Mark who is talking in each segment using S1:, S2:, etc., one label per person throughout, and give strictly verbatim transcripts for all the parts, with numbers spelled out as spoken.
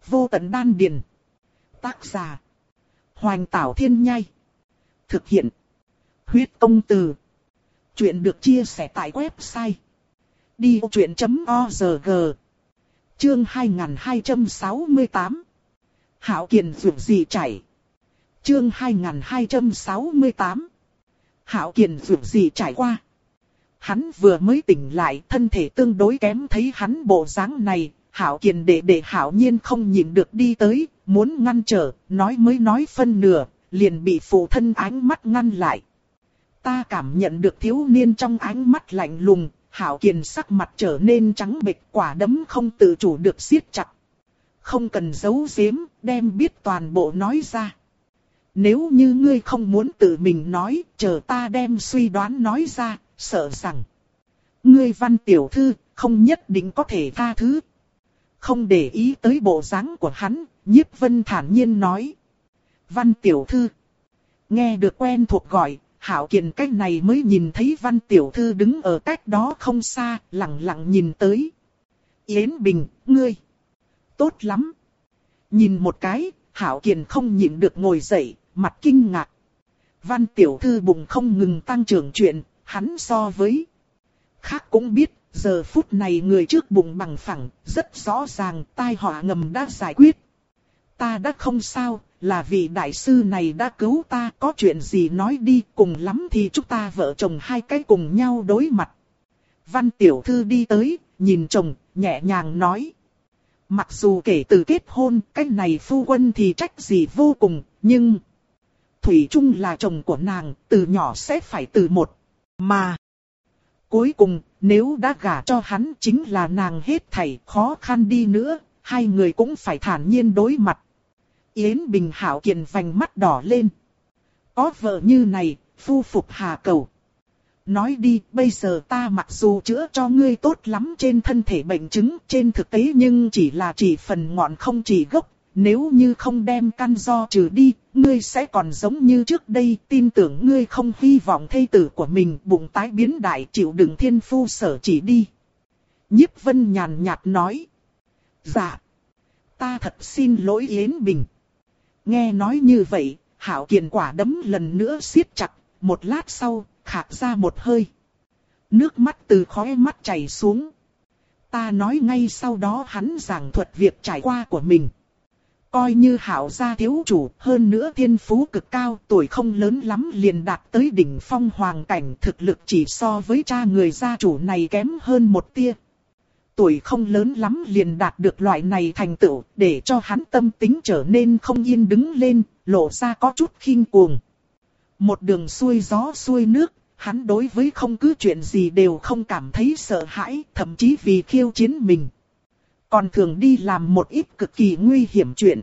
S1: Vô tận đan điền. Tác giả. Hoành Tảo Thiên Nhai. Thực hiện. Huyết Công Từ. Chuyện được chia sẻ tại website đi vô chuyện chấm org. Chương hai nghìn hai trăm sáu mươi tám. Hạo Kiền vượt gì chảy. Chương hai nghìn hai trăm sáu mươi tám. Hạo Kiền vượt gì trải qua. Hắn vừa mới tỉnh lại, thân thể tương đối kém, thấy hắn bộ dáng này, Hạo Kiền đệ đệ Hạo Nhiên không nhịn được đi tới, muốn ngăn trở, nói mới nói phân nửa, liền bị phụ thân ánh mắt ngăn lại. Ta cảm nhận được thiếu niên trong ánh mắt lạnh lùng, Hạo Kiền sắc mặt trở nên trắng bệch, quả đấm không tự chủ được siết chặt. Không cần giấu giếm, đem biết toàn bộ nói ra. Nếu như ngươi không muốn tự mình nói, chờ ta đem suy đoán nói ra, sợ rằng ngươi Văn tiểu thư không nhất định có thể tha thứ. Không để ý tới bộ dáng của hắn, Nhiếp Vân thản nhiên nói. Văn tiểu thư. Nghe được quen thuộc gọi, Hạo Kiền cách này mới nhìn thấy Văn tiểu thư đứng ở cách đó không xa, lặng lặng nhìn tới. Yến Bình, ngươi. Tốt lắm. Nhìn một cái, Hạo Kiền không nhịn được ngồi dậy, mặt kinh ngạc. Văn tiểu thư bụng không ngừng tăng trưởng chuyện, hắn so với khác cũng biết, giờ phút này người trước bụng bằng phẳng, rất rõ ràng tai họa ngầm đã giải quyết. Ta đã không sao, là vì đại sư này đã cứu ta, có chuyện gì nói đi, cùng lắm thì chúng ta vợ chồng hai cái cùng nhau đối mặt. Văn tiểu thư đi tới, nhìn chồng, nhẹ nhàng nói. Mặc dù kể từ kết hôn, cái này phu quân thì trách gì vô cùng, nhưng thủy chung là chồng của nàng, từ nhỏ sẽ phải từ một. Mà cuối cùng, nếu đã gả cho hắn chính là nàng hết thảy, khó khăn đi nữa, hai người cũng phải thản nhiên đối mặt. Yến Bình Hạo Kiền vành mắt đỏ lên. Có vợ như này, phu phục hà cầu. Nói đi, bây giờ ta mặc dù chữa cho ngươi tốt lắm trên thân thể bệnh chứng, trên thực tế nhưng chỉ là chỉ phần ngọn không chỉ gốc. Nếu như không đem căn do trừ đi, ngươi sẽ còn giống như trước đây, tin tưởng ngươi không hy vọng thê tử của mình bụng tái biến đại chịu đựng thiên phu sở chỉ đi. Nhiếp Vân nhàn nhạt nói. Dạ. Ta thật xin lỗi Yến Bình. Nghe nói như vậy, Hạo Kiền quả đấm lần nữa siết chặt, một lát sau, khạc ra một hơi. Nước mắt từ khóe mắt chảy xuống. Ta nói ngay sau đó hắn giảng thuật việc trải qua của mình. Coi như Hạo gia thiếu chủ, hơn nữa thiên phú cực cao, tuổi không lớn lắm liền đạt tới đỉnh phong hoàng cảnh, thực lực chỉ so với cha người gia chủ này kém hơn một tia. Tuổi không lớn lắm liền đạt được loại này thành tựu, để cho hắn tâm tính trở nên không yên đứng lên, lộ ra có chút khinh cuồng. Một đường xuôi gió xuôi nước, hắn đối với không cứ chuyện gì đều không cảm thấy sợ hãi, thậm chí vì khiêu chiến mình. Còn thường đi làm một ít cực kỳ nguy hiểm chuyện.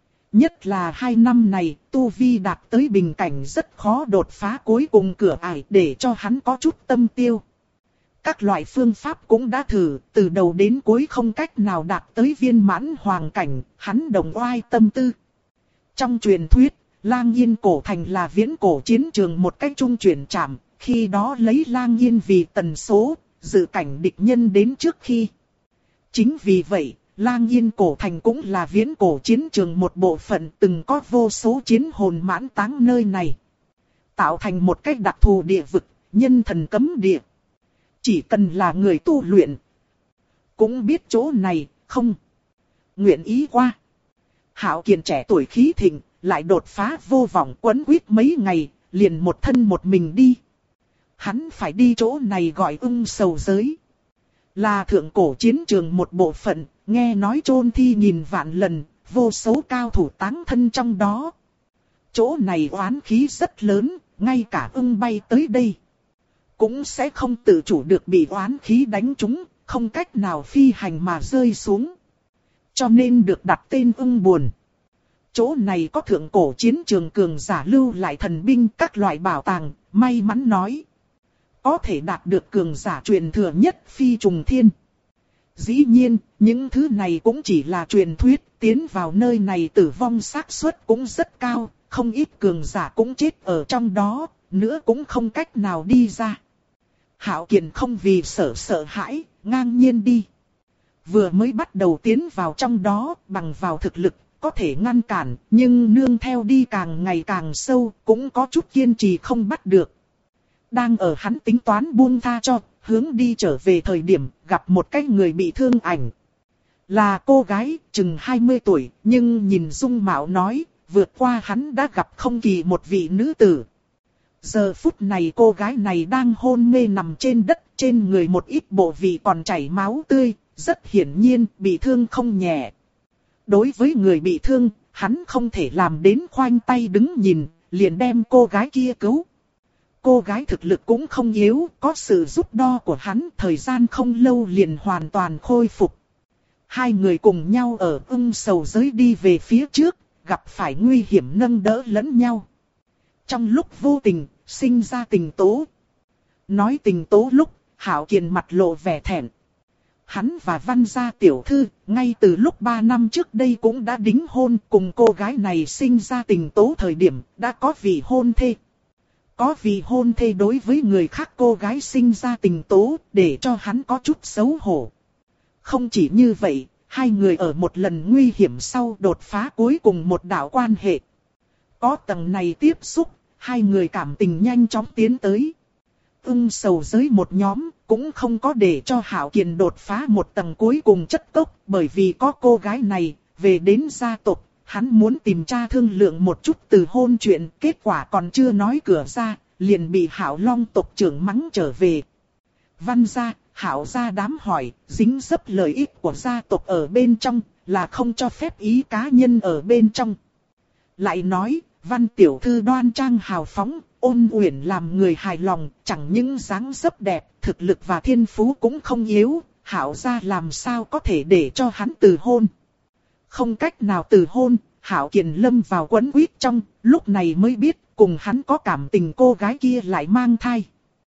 S1: Nhất là hai năm này, Tu Vi đạt tới bình cảnh rất khó đột phá cuối cùng cửa ải để cho hắn có chút tâm tiêu. Các loại phương pháp cũng đã thử, từ đầu đến cuối không cách nào đạt tới viên mãn hoàng cảnh, hắn đồng oai tâm tư. Trong truyền thuyết, Lang Yên cổ thành là viễn cổ chiến trường một cách trung chuyển chạm, khi đó lấy Lang Yên vì tần số, dự cảnh địch nhân đến trước khi. Chính vì vậy, Lang Yên cổ thành cũng là viễn cổ chiến trường một bộ phận, từng có vô số chiến hồn mãn táng nơi này. Tạo thành một cách đặc thù địa vực, nhân thần cấm địa. Chỉ cần là người tu luyện, cũng biết chỗ này, không nguyện ý qua. Hạo Kiền trẻ tuổi khí thịnh, lại đột phá vô vọng quấn quýt mấy ngày, liền một thân một mình đi. Hắn phải đi chỗ này gọi Ưng Sầu Giới. Là thượng cổ chiến trường một bộ phận, nghe nói chôn thi nghìn vạn lần, vô số cao thủ táng thân trong đó. Chỗ này oán khí rất lớn, ngay cả ưng bay tới đây cũng sẽ không tự chủ được bị oán khí đánh trúng, không cách nào phi hành mà rơi xuống. Cho nên được đặt tên ưng buồn. Chỗ này có thượng cổ chiến trường cường giả lưu lại thần binh các loại bảo tàng, may mắn nói. Có thể đạt được cường giả truyền thừa nhất phi trùng thiên. Dĩ nhiên, những thứ này cũng chỉ là truyền thuyết, tiến vào nơi này tử vong xác suất cũng rất cao, không ít cường giả cũng chết ở trong đó, nữa cũng không cách nào đi ra. Hạo Kiền không vì sợ sợ hãi, ngang nhiên đi. vừa mới bắt đầu tiến vào trong đó, bằng vào thực lực, có thể ngăn cản, nhưng nương theo đi càng ngày càng sâu, cũng có chút kiên trì không bắt được. Đang ở hắn tính toán buông tha cho, hướng đi trở về thời điểm, gặp một cái người bị thương ảnh. Là cô gái, chừng hai mươi tuổi, nhưng nhìn dung mạo nói, vượt qua hắn đã gặp không kỳ một vị nữ tử. Giờ phút này cô gái này đang hôn mê nằm trên đất, trên người một ít bộ vị còn chảy máu tươi, rất hiển nhiên bị thương không nhẹ. Đối với người bị thương, hắn không thể làm đến khoanh tay đứng nhìn, liền đem cô gái kia cứu. Cô gái thực lực cũng không yếu, có sự giúp đo của hắn, thời gian không lâu liền hoàn toàn khôi phục. Hai người cùng nhau ở ưng sầu giới đi về phía trước, gặp phải nguy hiểm nâng đỡ lẫn nhau. Trong lúc vô tình, sinh ra tình tố. Nói tình tố lúc, Hạo Kiền mặt lộ vẻ thẹn. Hắn và Văn gia tiểu thư, ngay từ lúc ba năm trước đây cũng đã đính hôn, cùng cô gái này sinh ra tình tố thời điểm, đã có vị hôn thê. Có vị hôn thê đối với người khác cô gái sinh ra tình tố, để cho hắn có chút xấu hổ. Không chỉ như vậy, hai người ở một lần nguy hiểm sau đột phá cuối cùng một đạo quan hệ. Có tầng này tiếp xúc, hai người cảm tình nhanh chóng tiến tới. Ưng sầu giới một nhóm, cũng không có để cho Hạo Kiền đột phá một tầng cuối cùng chất tốc, bởi vì có cô gái này, về đến gia tộc, hắn muốn tìm cha thương lượng một chút từ hôn chuyện, kết quả còn chưa nói cửa ra, liền bị Hạo Long tộc trưởng mắng trở về. Văn gia, Hạo gia đám hỏi, dính dấp lợi ích của gia tộc ở bên trong, là không cho phép ý cá nhân ở bên trong. Lại nói, Văn tiểu thư đoan trang hào phóng, ôn uyển làm người hài lòng, chẳng những dáng dấp đẹp, thực lực và thiên phú cũng không yếu, Hạo gia làm sao có thể để cho hắn từ hôn. Không cách nào từ hôn, Hạo Kiền lâm vào quấn quýt trong, lúc này mới biết cùng hắn có cảm tình cô gái kia lại mang thai.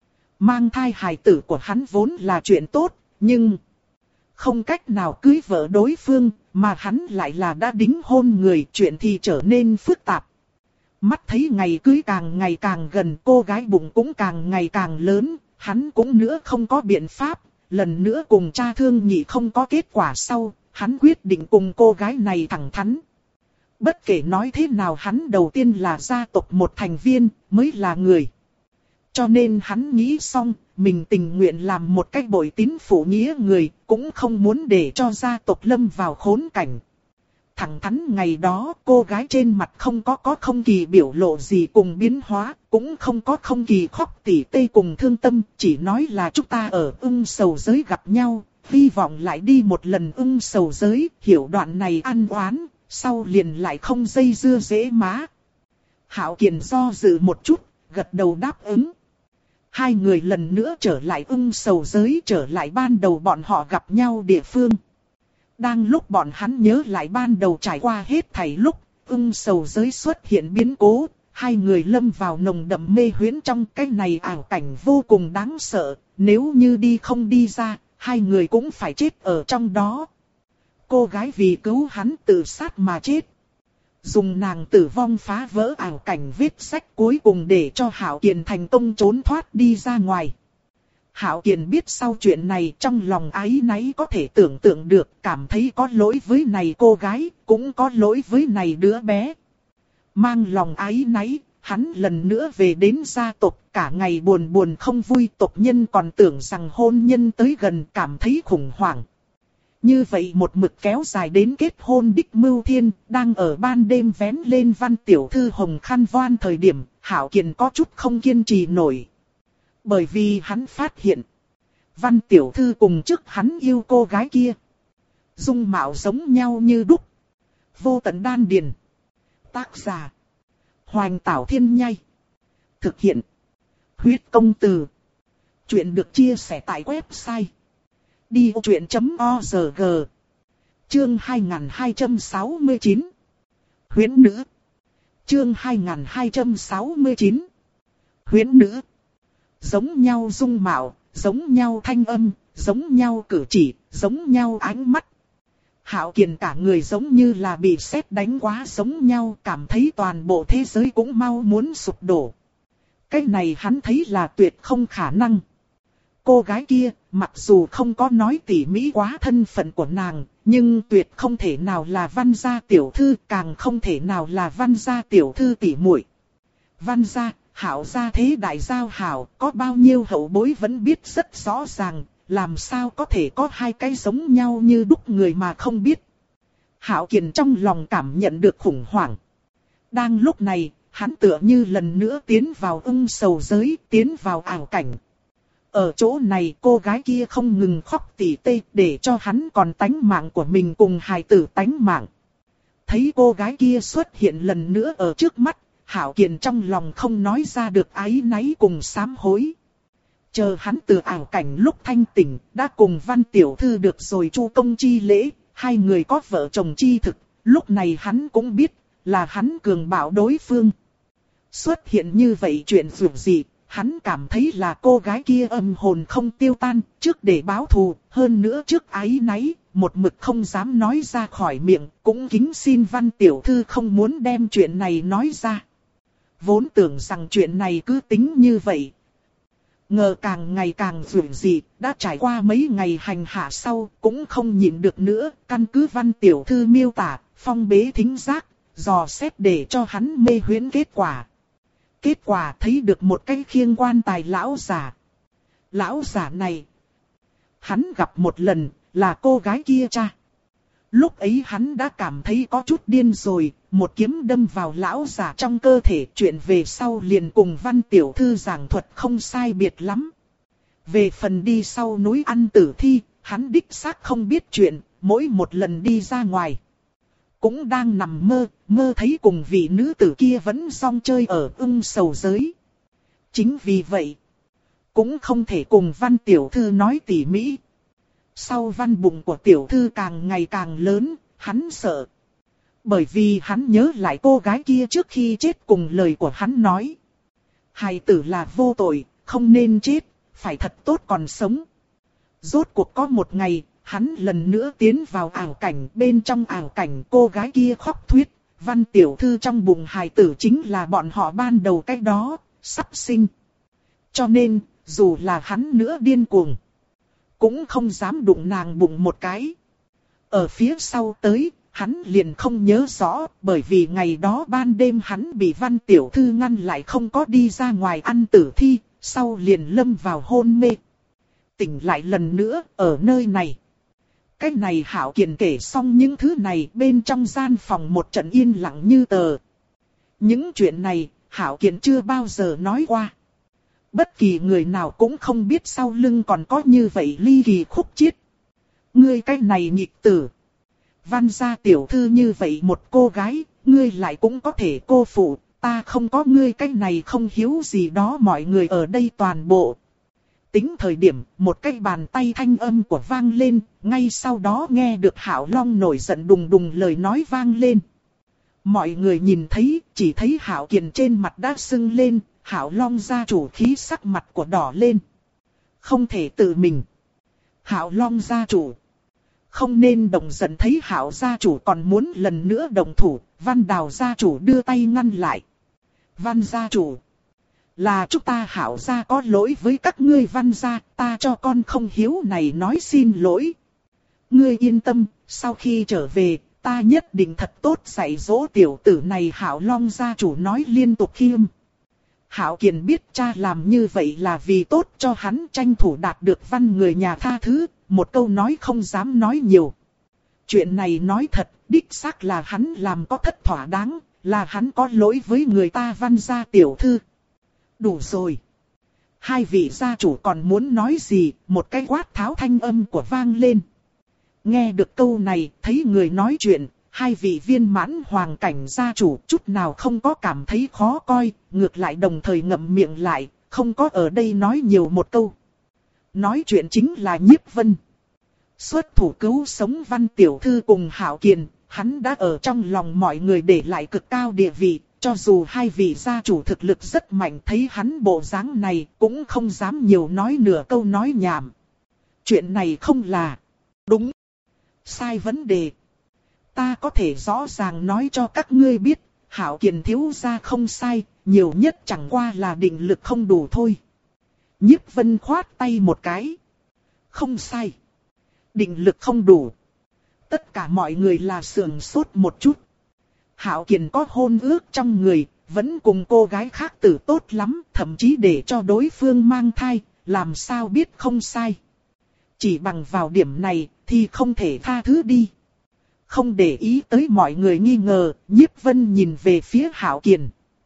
S1: Mang thai hài tử của hắn vốn là chuyện tốt, nhưng không cách nào cưới vợ đối phương, mà hắn lại là đã đính hôn người, chuyện thì trở nên phức tạp. Mắt thấy ngày cưới càng ngày càng gần, cô gái bụng cũng càng ngày càng lớn, hắn cũng nữa không có biện pháp, lần nữa cùng cha thương nghị không có kết quả sau, hắn quyết định cùng cô gái này thẳng thắn. Bất kể nói thế nào hắn đầu tiên là gia tộc một thành viên, mới là người. Cho nên hắn nghĩ xong, mình tình nguyện làm một cách bội tín phụ nghĩa người, cũng không muốn để cho gia tộc lâm vào khốn cảnh. Thẳng thắn ngày đó, cô gái trên mặt không có có không kỳ biểu lộ gì cùng biến hóa, cũng không có không kỳ khóc tỉ tê cùng thương tâm, chỉ nói là chúng ta ở ưng sầu giới gặp nhau, hy vọng lại đi một lần ưng sầu giới, hiểu đoạn này ăn oán, sau liền lại không dây dưa dễ má. Hạo Kiền do dự một chút, gật đầu đáp ứng. Hai người lần nữa trở lại ưng sầu giới, trở lại ban đầu bọn họ gặp nhau địa phương. Đang lúc bọn hắn nhớ lại ban đầu trải qua hết thảy lúc, ưng sầu giới xuất hiện biến cố, hai người lâm vào nồng đậm mê huyễn trong cái này ảo cảnh vô cùng đáng sợ, nếu như đi không đi ra, hai người cũng phải chết ở trong đó. Cô gái vì cứu hắn tự sát mà chết. Dùng nàng tử vong phá vỡ ảo cảnh viết sách cuối cùng để cho Hạo Kiền thành công trốn thoát đi ra ngoài. Hạo Kiền biết sau chuyện này trong lòng áy náy có thể tưởng tượng được, cảm thấy có lỗi với này cô gái, cũng có lỗi với này đứa bé. Mang lòng áy náy, hắn lần nữa về đến gia tộc, cả ngày buồn buồn không vui, tộc nhân còn tưởng rằng hôn nhân tới gần, cảm thấy khủng hoảng. Như vậy một mực kéo dài đến kết hôn đích mưu thiên, đang ở ban đêm vén lên Văn tiểu thư hồng khăn voan thời điểm, Hạo Kiền có chút không kiên trì nổi. Bởi vì hắn phát hiện, Văn tiểu thư cùng trước hắn yêu cô gái kia, dung mạo giống nhau như đúc. Vô tận đan điền. Tác giả: Hoành Tảo Thiên Nhai. Thực hiện: Huyết Công Từ. Chuyện được chia sẻ tại website đi ô chuyện chấm org. Chương hai nghìn hai trăm sáu mươi chín. Huyễn nữ. Chương hai nghìn hai trăm sáu mươi chín. Huyễn nữ. Giống nhau dung mạo, giống nhau thanh âm, giống nhau cử chỉ, giống nhau ánh mắt. Hạo Kiền cả người giống như là bị sét đánh quá giống nhau, cảm thấy toàn bộ thế giới cũng mau muốn sụp đổ. Cái này hắn thấy là tuyệt không khả năng. Cô gái kia, mặc dù không có nói tỉ mỉ quá thân phận của nàng, nhưng tuyệt không thể nào là Văn gia tiểu thư, càng không thể nào là Văn gia tiểu thư tỷ muội. Văn gia, Hạo gia thế đại giao hảo, có bao nhiêu hậu bối vẫn biết rất rõ ràng, làm sao có thể có hai cái giống nhau như đúc người mà không biết. Hạo Kiền trong lòng cảm nhận được khủng hoảng. Đang lúc này, hắn tựa như lần nữa tiến vào ưng sầu giới, tiến vào ảo cảnh. Ở chỗ này cô gái kia không ngừng khóc tỉ tê để cho hắn còn tánh mạng của mình cùng hài tử tánh mạng. Thấy cô gái kia xuất hiện lần nữa ở trước mắt, Hạo Kiền trong lòng không nói ra được áy náy cùng sám hối. Chờ hắn từ ảo cảnh lúc thanh tỉnh, đã cùng Văn tiểu thư được rồi chu công chi lễ, hai người có vợ chồng chi thực, lúc này hắn cũng biết là hắn cường bạo đối phương. Xuất hiện như vậy chuyện dù gì, hắn cảm thấy là cô gái kia âm hồn không tiêu tan, trước để báo thù, hơn nữa trước áy náy, một mực không dám nói ra khỏi miệng, cũng kính xin Văn tiểu thư không muốn đem chuyện này nói ra. Vốn tưởng rằng chuyện này cứ tính như vậy. Ngờ càng ngày càng dù gì, đã trải qua mấy ngày hành hạ sau, cũng không nhịn được nữa, căn cứ Văn tiểu thư miêu tả, phong bế thính giác, dò xét để cho hắn mê huyễn kết quả. Kết quả thấy được một cái khiêng quan tài lão giả. Lão giả này, hắn gặp một lần, là cô gái kia cha. Lúc ấy hắn đã cảm thấy có chút điên rồi, một kiếm đâm vào lão giả trong cơ thể, chuyện về sau liền cùng Văn tiểu thư giảng thuật không sai biệt lắm. Về phần đi sau núi ăn tử thi, hắn đích xác không biết chuyện, mỗi một lần đi ra ngoài cũng đang nằm mơ, mơ thấy cùng vị nữ tử kia vẫn song chơi ở ưng sầu giới. Chính vì vậy, cũng không thể cùng Văn tiểu thư nói tỉ mỉ. Sau văn bụng của tiểu thư càng ngày càng lớn, hắn sợ. Bởi vì hắn nhớ lại cô gái kia trước khi chết cùng lời của hắn nói. Hài tử là vô tội, không nên chết, phải thật tốt còn sống. Rốt cuộc có một ngày, hắn lần nữa tiến vào ảo cảnh, bên trong ảo cảnh cô gái kia khóc thuyết, Văn tiểu thư trong bụng hài tử chính là bọn họ ban đầu cái đó, sắp sinh. Cho nên, dù là hắn nữa điên cuồng, cũng không dám đụng nàng bụng một cái. Ở phía sau tới, hắn liền không nhớ rõ, bởi vì ngày đó ban đêm hắn bị Văn tiểu thư ngăn lại không có đi ra ngoài ăn tử thi, sau liền lâm vào hôn mê. Tỉnh lại lần nữa, ở nơi này. Cái này Hạo Kiền kể xong những thứ này, bên trong gian phòng một trận yên lặng như tờ. Những chuyện này, Hạo Kiền chưa bao giờ nói qua. Bất kỳ người nào cũng không biết sau lưng còn có như vậy ly kỳ khúc chiết. Ngươi cái này nghịch tử. Văn gia tiểu thư như vậy một cô gái, ngươi lại cũng có thể cô phụ, ta không có ngươi cái này không hiếu gì đó, mọi người ở đây toàn bộ. Tính thời điểm, một cái bàn tay thanh âm của vang lên, ngay sau đó nghe được Hạo Long nổi giận đùng đùng lời nói vang lên. Mọi người nhìn thấy, chỉ thấy Hạo Kiền trên mặt đã sưng lên, Hạo Long gia chủ khí sắc mặt của đỏ lên. Không thể tự mình. Hạo Long gia chủ không nên động giận, thấy Hạo gia chủ còn muốn lần nữa động thủ, Văn Đào gia chủ đưa tay ngăn lại. Văn gia chủ, là chúng ta Hạo gia có lỗi với các ngươi Văn gia, ta cho con không hiếu này nói xin lỗi. Ngươi yên tâm, sau khi trở về, ta nhất định thật tốt dạy dỗ tiểu tử này, Hạo Long gia chủ nói liên tục khiêm. Hạo Kiền biết cha làm như vậy là vì tốt cho hắn tranh thủ đạt được Văn người nhà tha thứ, một câu nói không dám nói nhiều. Chuyện này nói thật, đích xác là hắn làm có thất thỏa đáng, là hắn có lỗi với người ta Văn gia tiểu thư. Đủ rồi. Hai vị gia chủ còn muốn nói gì, một cái quát tháo thanh âm của vang lên. Nghe được câu này, thấy người nói chuyện, hai vị viên mãn hoàng cảnh gia chủ chút nào không có cảm thấy khó coi, ngược lại đồng thời ngậm miệng lại, không có ở đây nói nhiều một câu. Nói chuyện chính là Nhiếp Vân. Xuất thủ cứu sống Văn tiểu thư cùng Hạo Kiền, hắn đã ở trong lòng mọi người để lại cực cao địa vị, cho dù hai vị gia chủ thực lực rất mạnh, thấy hắn bộ dáng này cũng không dám nhiều nói nửa câu nói nhảm. Chuyện này không là đúng, sai vấn đề. Ta có thể rõ ràng nói cho các ngươi biết, Hạo Kiền thiếu gia không sai, nhiều nhất chẳng qua là định lực không đủ thôi. Nhiếp Vân khoát tay một cái. Không sai. Định lực không đủ. Tất cả mọi người là sườn sốt một chút. Hạo Kiền có hôn ước trong người, vẫn cùng cô gái khác tử tốt lắm, thậm chí để cho đối phương mang thai, làm sao biết không sai. Chỉ bằng vào điểm này thì không thể tha thứ đi. Không để ý tới mọi người nghi ngờ, Nhiếp Vân nhìn về phía Hạo Kiền.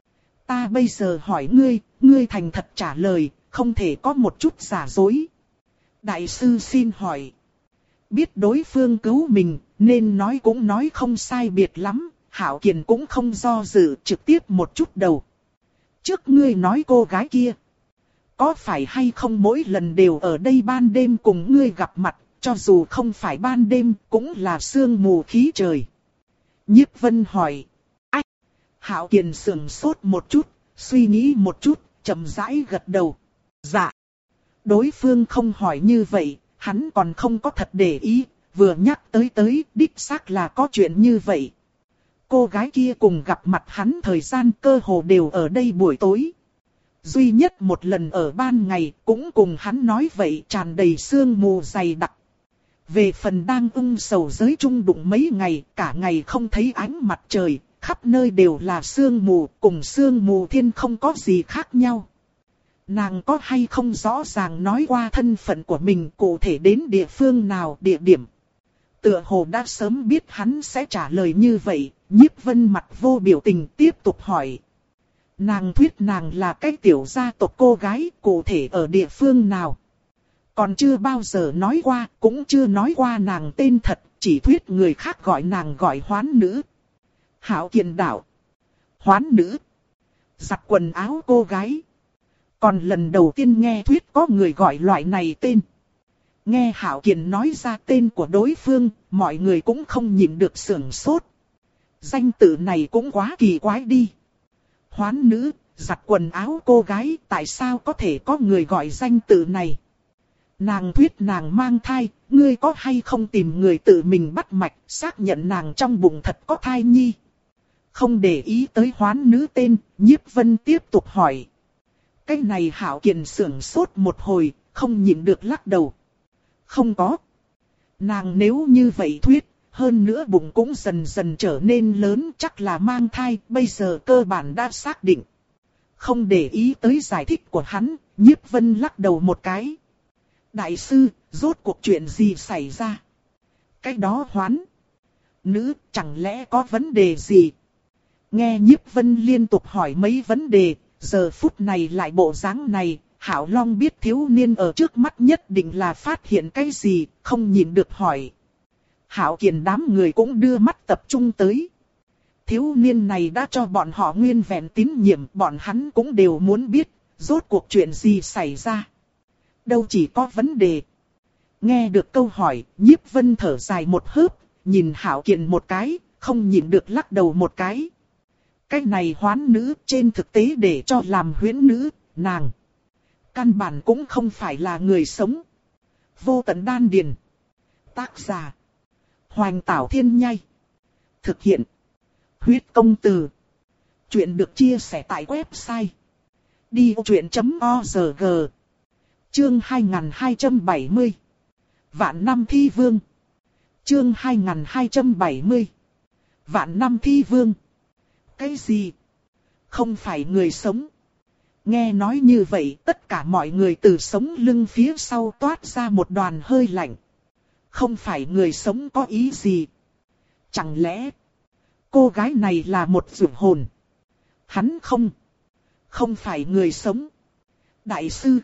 S1: Ta bây giờ hỏi ngươi, ngươi thành thật trả lời, không thể có một chút giả dối. Đại sư xin hỏi. Biết đối phương cứu mình, nên nói cũng nói không sai biệt lắm, Hạo Kiền cũng không do dự, trực tiếp một chút đầu. Trước ngươi nói cô gái kia, có phải hay không mỗi lần đều ở đây ban đêm cùng ngươi gặp mặt, cho dù không phải ban đêm cũng là sương mù khí trời. Nhiếp Vân hỏi. Ách! Hạo Kiền sững sốt một chút, suy nghĩ một chút, chậm rãi gật đầu. Dạ. Đối phương không hỏi như vậy, hắn còn không có thật để ý, vừa nhắc tới tới, đích xác là có chuyện như vậy. Cô gái kia cùng gặp mặt hắn thời gian cơ hồ đều ở đây buổi tối. Duy nhất một lần ở ban ngày, cũng cùng hắn nói vậy, tràn đầy sương mù dày đặc. Về phần đang ung sầu giới trung đụng mấy ngày, cả ngày không thấy ánh mặt trời, khắp nơi đều là sương mù, cùng sương mù thiên không có gì khác nhau. Nàng có hay không rõ ràng nói qua thân phận của mình, cụ thể đến địa phương nào, địa điểm. Tựa hồ đã sớm biết hắn sẽ trả lời như vậy, Nhiếp Vân mặt vô biểu tình tiếp tục hỏi. Nàng thuyết nàng là cái tiểu gia tộc cô gái, cụ thể ở địa phương nào. Còn chưa bao giờ nói qua, cũng chưa nói qua nàng tên thật, chỉ thuyết người khác gọi nàng gọi hoán nữ. Hạo Kiền đạo. Hoán nữ. Giặt quần áo cô gái. Còn lần đầu tiên nghe thuyết có người gọi loại này tên. Nghe Hạo Kiền nói ra tên của đối phương, mọi người cũng không nhịn được sửng sốt. Danh tự này cũng quá kỳ quái đi. Hoán nữ, giặt quần áo cô gái, tại sao có thể có người gọi danh tự này? Nàng thuyết nàng mang thai, ngươi có hay không tìm người tự mình bắt mạch, xác nhận nàng trong bụng thật có thai nhi? Không để ý tới hoán nữ tên, Nhiếp Vân tiếp tục hỏi. Cái này Hạo Kiền sửng sốt một hồi, không nhịn được lắc đầu. Không có. Nàng nếu như vậy thuyết, hơn nữa bụng cũng dần dần trở nên lớn, chắc là mang thai, bây giờ cơ bản đã xác định. Không để ý tới giải thích của hắn, Nhiếp Vân lắc đầu một cái. Đại sư, rốt cuộc chuyện gì xảy ra? Cái đó hoán nữ, chẳng lẽ có vấn đề gì? Nghe Nhiếp Vân liên tục hỏi mấy vấn đề, giờ phút này lại bộ dáng này, Hạo Long biết thiếu niên ở trước mắt nhất định là phát hiện cái gì, không nhìn được hỏi. Hạo Kiền đám người cũng đưa mắt tập trung tới. Thiếu niên này đã cho bọn họ nguyên vẹn tín nhiệm, bọn hắn cũng đều muốn biết, rốt cuộc chuyện gì xảy ra. Đâu chỉ có vấn đề. Nghe được câu hỏi, Nhiếp Vân thở dài một hớp, nhìn Hạo Kiền một cái, không nhìn được lắc đầu một cái. Cái này hoán nữ trên thực tế để cho làm huyễn nữ, nàng căn bản cũng không phải là người sống. Vô tận đan điền. Tác giả Hoành Tảo Thiên Nhai. Thực hiện Huyết Công Từ. Chuyện được chia sẻ tại website đi o chuyện chấm org. Chương hai nghìn hai trăm bảy mươi. Vạn năm thi vương. Chương hai nghìn hai trăm bảy mươi. Vạn năm thi vương. Cái gì? Không phải người sống. Nghe nói như vậy, tất cả mọi người từ sống lưng phía sau toát ra một đoàn hơi lạnh. Không phải người sống có ý gì? Chẳng lẽ cô gái này là một dược hồn? Hắn không. Không phải người sống. Đại sư,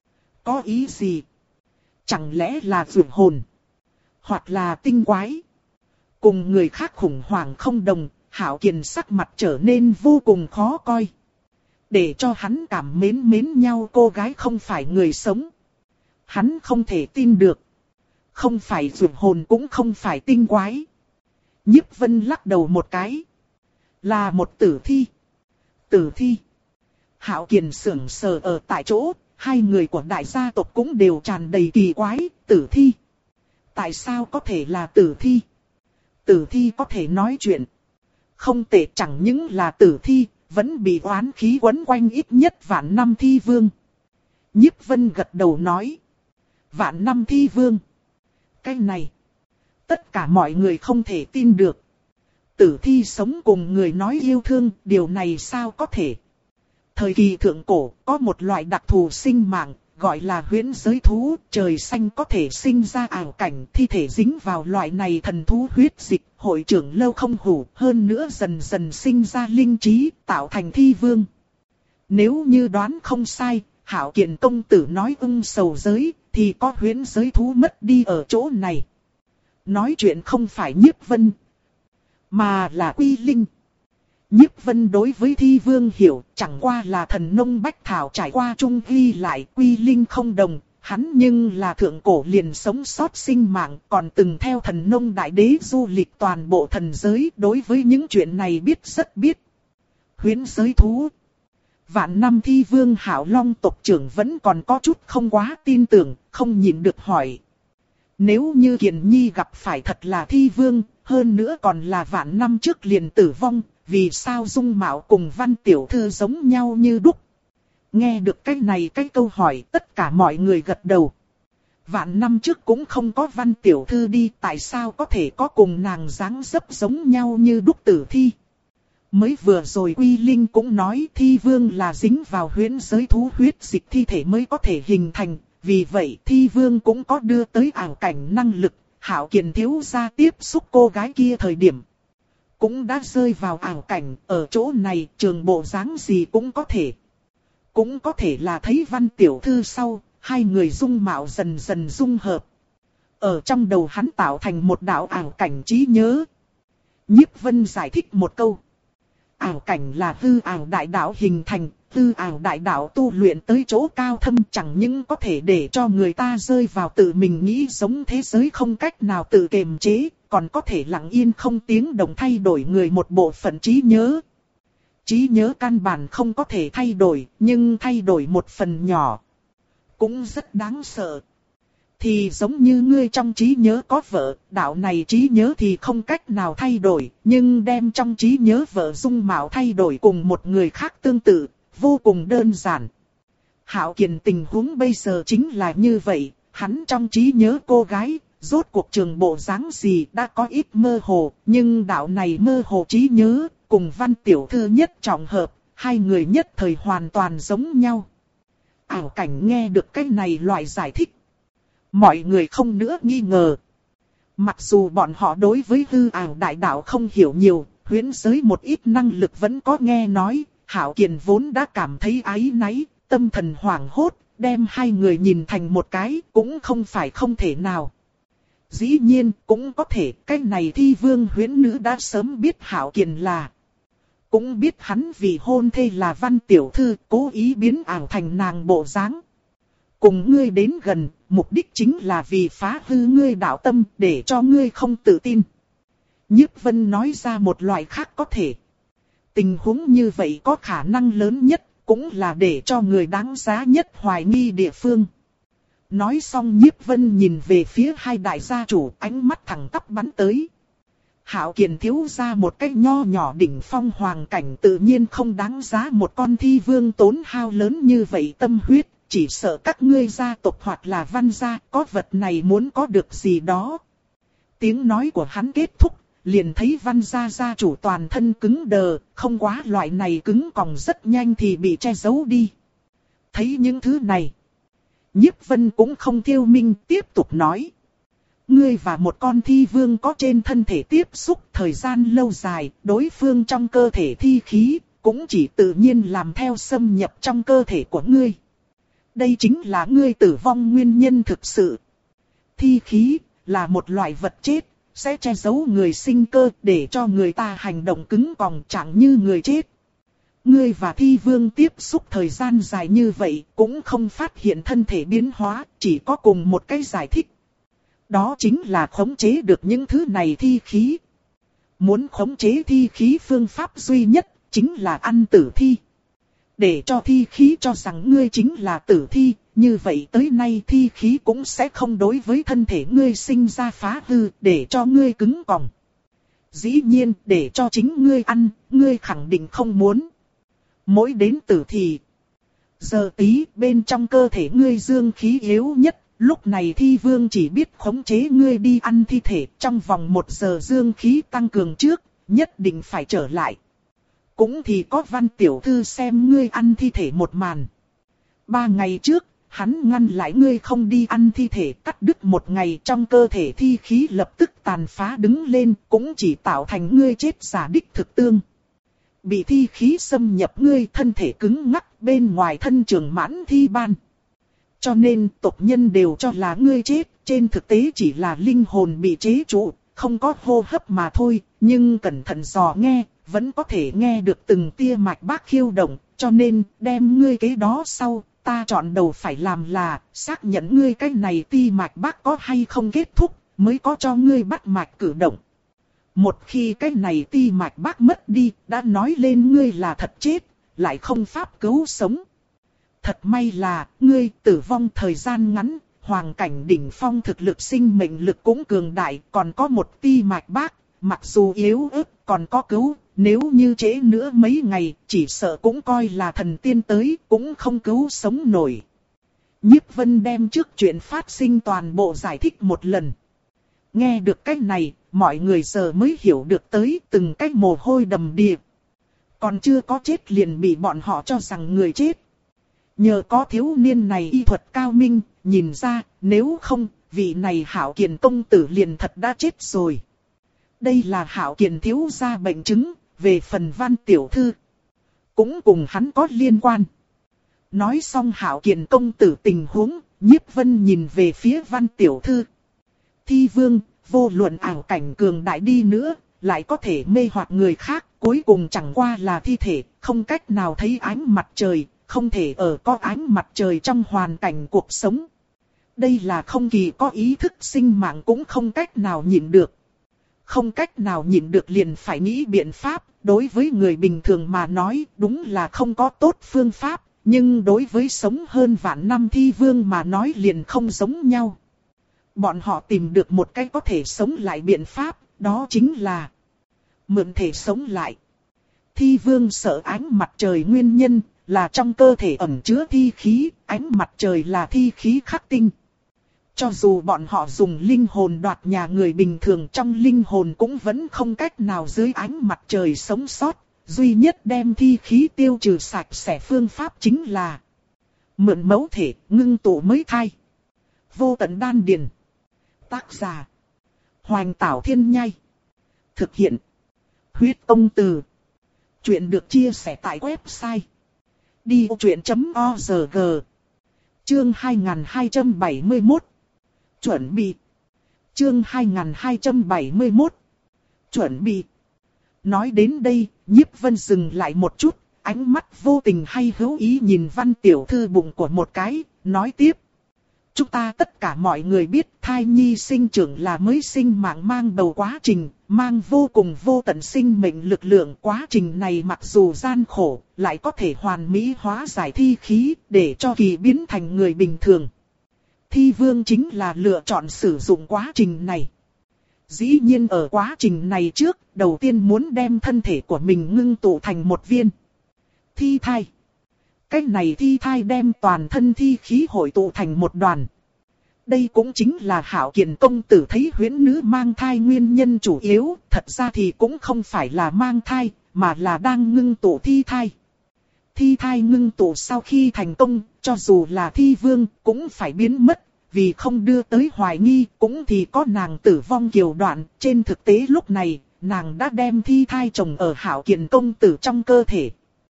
S1: có ý gì? Chẳng lẽ là dược hồn? Hoặc là tinh quái? Cùng người khác khủng hoảng không đồng, Hạo Kiền sắc mặt trở nên vô cùng khó coi. Để cho hắn cảm mến mến nhau cô gái không phải người sống. Hắn không thể tin được. Không phải dược hồn cũng không phải tinh quái. Nhiếp Vân lắc đầu một cái. Là một tử thi. Tử thi. Hạo Kiền sững sờ ở tại chỗ. Hai người của đại gia tộc cũng đều tràn đầy kỳ quái. Tử thi. Tại sao có thể là tử thi? Tử thi có thể nói chuyện. Không tệ, chẳng những là tử thi, vẫn bị oán khí quấn quanh ít nhất vạn năm thi vương. Nhiếp Vân gật đầu nói. Vạn năm thi vương. Cái này, tất cả mọi người không thể tin được. Tử thi sống cùng người nói yêu thương, điều này sao có thể? Thời kỳ thượng cổ, có một loại đặc thù sinh mạng, gọi là huyễn giới thú, trời xanh có thể sinh ra ảo cảnh, thi thể dính vào loại này thần thú huyết dịch, hội trưởng lâu không hủ, hơn nữa dần dần sinh ra linh trí, tạo thành thi vương. Nếu như đoán không sai, Hạo Kiền công tử nói ưng sầu giới, thì có huyễn giới thú mất đi ở chỗ này. Nói chuyện không phải Nhiếp Vân, mà là Quy Linh. Nhiếp Vân đối với thi vương hiểu, chẳng qua là thần nông bách thảo trải qua chung ghi lại. Quy Linh không đồng, hắn nhưng là thượng cổ liền sống sót sinh mạng, còn từng theo thần nông đại đế du lịch toàn bộ thần giới, đối với những chuyện này biết rất biết. Huyễn giới thú. Vạn năm thi vương Hạo Long tộc trưởng vẫn còn có chút không quá tin tưởng, không nhịn được hỏi. Nếu như Kiền Nhi gặp phải thật là thi vương, hơn nữa còn là vạn năm trước liền tử vong, vì sao dung mạo cùng Văn tiểu thư giống nhau như đúc? Nghe được cái này cái câu hỏi, tất cả mọi người gật đầu. Vạn năm trước cũng không có Văn tiểu thư đi, tại sao có thể có cùng nàng dáng dấp giống nhau như đúc tử thi? Mới vừa rồi Quy Linh cũng nói thi vương là dính vào huyễn giới thú huyết dịch thi thể mới có thể hình thành, vì vậy thi vương cũng có đưa tới ảo cảnh năng lực. Hạo Kiền thiếu gia tiếp xúc cô gái kia thời điểm, cũng đã rơi vào ảo cảnh, ở chỗ này trường bộ dáng gì cũng có thể. Cũng có thể là thấy Văn tiểu thư sau, hai người dung mạo dần dần dung hợp. Ở trong đầu hắn tạo thành một đạo ảo cảnh trí nhớ. Nhiếp Vân giải thích một câu. Ảo cảnh là hư ảo đại đạo hình thành, hư ảo đại đạo tu luyện tới chỗ cao thâm chẳng những có thể để cho người ta rơi vào tự mình nghĩ giống thế giới không cách nào tự kiềm chế, còn có thể lặng yên không tiếng động thay đổi người một bộ phận trí nhớ. Trí nhớ căn bản không có thể thay đổi, nhưng thay đổi một phần nhỏ cũng rất đáng sợ. Thì giống như ngươi trong trí nhớ có vợ, đạo này trí nhớ thì không cách nào thay đổi, nhưng đem trong trí nhớ vợ dung mạo thay đổi cùng một người khác tương tự, vô cùng đơn giản. Hạo Kiền tình huống bây giờ chính là như vậy, hắn trong trí nhớ cô gái, rốt cuộc trường bộ dáng gì đã có ít mơ hồ, nhưng đạo này mơ hồ trí nhớ, cùng Văn tiểu thư nhất trọng hợp, hai người nhất thời hoàn toàn giống nhau. Ảo cảnh nghe được cái này loại giải thích. Mọi người không nữa nghi ngờ. Mặc dù bọn họ đối với hư ảo đại đạo không hiểu nhiều, huyễn giới một ít năng lực vẫn có nghe nói, Hạo Kiền vốn đã cảm thấy áy náy, tâm thần hoảng hốt, đem hai người nhìn thành một cái cũng không phải không thể nào. Dĩ nhiên cũng có thể cái này thi vương huyễn nữ đã sớm biết Hạo Kiền là. Cũng biết hắn vì hôn thê là Văn tiểu thư cố ý biến ảo thành nàng bộ dáng. Cùng ngươi đến gần, mục đích chính là vì phá hư ngươi đạo tâm để cho ngươi không tự tin. Nhiếp Vân nói ra một loại khác có thể. Tình huống như vậy có khả năng lớn nhất, cũng là để cho người đáng giá nhất hoài nghi địa phương. Nói xong Nhiếp Vân nhìn về phía hai đại gia chủ, ánh mắt thẳng tắp bắn tới. Hạo Kiền thiếu ra một cái nho nhỏ đỉnh phong hoàng cảnh tự nhiên không đáng giá một con thi vương tốn hao lớn như vậy tâm huyết. Chỉ sợ các ngươi gia tộc hoặc là Văn gia có vật này muốn có được gì đó. Tiếng nói của hắn kết thúc, liền thấy Văn gia gia chủ toàn thân cứng đờ, không quá loại này cứng còng rất nhanh thì bị che giấu đi. Thấy những thứ này, Nhiếp Vân cũng không thiêu minh tiếp tục nói. Ngươi và một con thi vương có trên thân thể tiếp xúc thời gian lâu dài, đối phương trong cơ thể thi khí, cũng chỉ tự nhiên làm theo xâm nhập trong cơ thể của ngươi. Đây chính là ngươi tử vong nguyên nhân thực sự. Thi khí là một loại vật chết, sẽ che giấu người sinh cơ để cho người ta hành động cứng còng chẳng như người chết. Ngươi và thi vương tiếp xúc thời gian dài như vậy cũng không phát hiện thân thể biến hóa, chỉ có cùng một cái giải thích. Đó chính là khống chế được những thứ này thi khí. Muốn khống chế thi khí phương pháp duy nhất chính là ăn tử thi. Để cho thi khí cho rằng ngươi chính là tử thi, như vậy tới nay thi khí cũng sẽ không đối với thân thể ngươi sinh ra phá hư, để cho ngươi cứng còng. Dĩ nhiên, để cho chính ngươi ăn, ngươi khẳng định không muốn. Mỗi đến tử thì, giờ tí bên trong cơ thể ngươi dương khí yếu nhất, Lúc này thi vương chỉ biết khống chế ngươi đi ăn thi thể, trong vòng một giờ dương khí tăng cường trước, nhất định phải trở lại. Cũng thì có Văn tiểu thư xem ngươi ăn thi thể một màn. Ba ngày trước, hắn ngăn lại ngươi không đi ăn thi thể, cắt đứt một ngày, trong cơ thể thi khí lập tức tàn phá đứng lên, cũng chỉ tạo thành ngươi chết giả đích thực tương. Bị thi khí xâm nhập ngươi, thân thể cứng ngắc, bên ngoài thân trường mãn thi ban. Cho nên tộc nhân đều cho là ngươi chết, trên thực tế chỉ là linh hồn bị chế trụ, không có hô hấp mà thôi, nhưng cẩn thận dò nghe, vẫn có thể nghe được từng tia mạch bác khiêu động, cho nên đem ngươi kế đó sau, ta chọn đầu phải làm là xác nhận ngươi cái này ti mạch bác có hay không kết thúc, mới có cho ngươi bắt mạch cử động. Một khi cái này ti mạch bác mất đi, đã nói lên ngươi là thật chết, lại không pháp cứu sống. Thật may là, ngươi tử vong thời gian ngắn, hoàng cảnh đỉnh phong thực lực sinh mệnh lực cũng cường đại, còn có một ti mạch bác, mặc dù yếu ớt, còn có cứu, nếu như trễ nữa mấy ngày, chỉ sợ cũng coi là thần tiên tới, cũng không cứu sống nổi. Nhiếp Vân đem trước chuyện phát sinh toàn bộ giải thích một lần. Nghe được cách này, mọi người giờ mới hiểu được tới từng cái mồ hôi đầm đìa. Còn chưa có chết liền bị bọn họ cho rằng người chết. Nhờ có thiếu niên này y thuật cao minh, nhìn ra, nếu không, vị này Hạo Kiền công tử liền thật đã chết rồi. Đây là Hạo Kiền thiếu gia bệnh chứng, về phần Văn tiểu thư, cũng cùng hắn có liên quan. Nói xong Hạo Kiền công tử tình huống, Nhiếp Vân nhìn về phía Văn tiểu thư. Thi vương, vô luận ảo cảnh cường đại đi nữa, lại có thể mê hoặc người khác, cuối cùng chẳng qua là thi thể, không cách nào thấy ánh mặt trời, không thể ở có ánh mặt trời trong hoàn cảnh cuộc sống. Đây là không kỳ có ý thức sinh mạng cũng không cách nào nhịn được. Không cách nào nhịn được liền phải nghĩ biện pháp, đối với người bình thường mà nói đúng là không có tốt phương pháp, nhưng đối với sống hơn vạn năm thi vương mà nói liền không giống nhau. Bọn họ tìm được một cách có thể sống lại biện pháp, đó chính là mượn thể sống lại. Thi vương sợ ánh mặt trời nguyên nhân là trong cơ thể ẩn chứa thi khí, ánh mặt trời là thi khí khắc tinh. Cho dù bọn họ dùng linh hồn đoạt nhà người bình thường, trong linh hồn cũng vẫn không cách nào dưới ánh mặt trời sống sót, duy nhất đem thi khí tiêu trừ sạch sẽ phương pháp chính là mượn mẫu thể ngưng tụ mới thai. Vô tận đan điền. Tác giả Hoành Tảo Thiên Nhai. Thực hiện Huyết Công Từ. Chuyện được chia sẻ tại website đi ô truyện chấm org. Chương hai nghìn hai trăm bảy mươi mốt. Chuẩn bị. Chương hai nghìn hai trăm bảy mươi mốt. Chuẩn bị. Nói đến đây, Nhiếp Vân dừng lại một chút, ánh mắt vô tình hay hữu ý nhìn Văn tiểu thư bụng của một cái, nói tiếp. Chúng ta tất cả mọi người biết thai nhi sinh trưởng là mới sinh mạng mang bầu quá trình, mang vô cùng vô tận sinh mệnh lực lượng. Quá trình này mặc dù gian khổ, lại có thể hoàn mỹ hóa giải thi khí, để cho kỳ biến thành người bình thường. Thi vương chính là lựa chọn sử dụng quá trình này. Dĩ nhiên ở quá trình này trước, đầu tiên muốn đem thân thể của mình ngưng tụ thành một viên thi thai. Cái này thi thai đem toàn thân thi khí hội tụ thành một đoàn. Đây cũng chính là Hạo Kiền công tử thấy huyễn nữ mang thai nguyên nhân chủ yếu, thật ra thì cũng không phải là mang thai, mà là đang ngưng tụ thi thai. Thi thai ngưng tụ sau khi thành công, cho dù là thi vương, cũng phải biến mất, vì không đưa tới hoài nghi, cũng thì có nàng tử vong kiều đoạn. Trên thực tế lúc này, nàng đã đem thi thai trồng ở Hạo Kiền công tử trong cơ thể.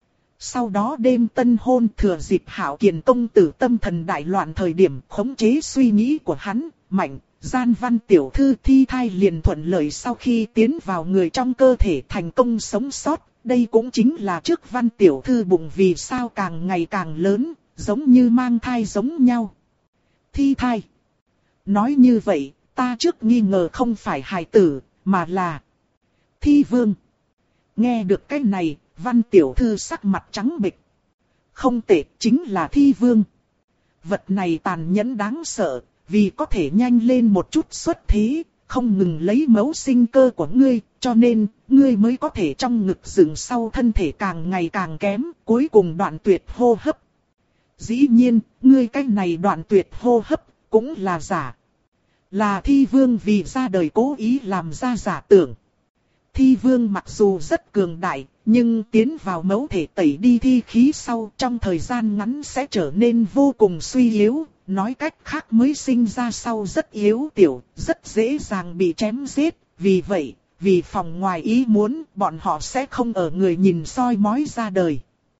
S1: Sau đó đêm tân hôn, thừa dịp Hạo Kiền công tử tâm thần đại loạn thời điểm khống chế suy nghĩ của hắn, mạnh, gian Văn tiểu thư thi thai liền thuận lợi sau khi tiến vào người trong cơ thể thành công sống sót. Đây cũng chính là trước Văn tiểu thư bụng vì sao càng ngày càng lớn, giống như mang thai giống nhau. Thi thai. Nói như vậy, ta trước nghi ngờ không phải hài tử, mà là thi vương. Nghe được cái này, Văn tiểu thư sắc mặt trắng bệch. Không tệ, chính là thi vương. Vật này tàn nhẫn đáng sợ, vì có thể nhanh lên một chút xuất thế, không ngừng lấy mẫu sinh cơ của ngươi, cho nên, ngươi mới có thể trong ngực dựng sau thân thể càng ngày càng kém, cuối cùng đoạn tuyệt hô hấp. Dĩ nhiên, ngươi cái này đoạn tuyệt hô hấp, cũng là giả. Là thi vương vì ra đời cố ý làm ra giả tưởng. Thi vương mặc dù rất cường đại, nhưng tiến vào mẫu thể tẩy đi thi khí sau trong thời gian ngắn sẽ trở nên vô cùng suy yếu. Nói cách khác mới sinh ra sau rất yếu tiểu, rất dễ dàng bị chém giết. Vì vậy, vì phòng ngoài ý muốn, bọn họ sẽ không ở người nhìn soi mói ra đời.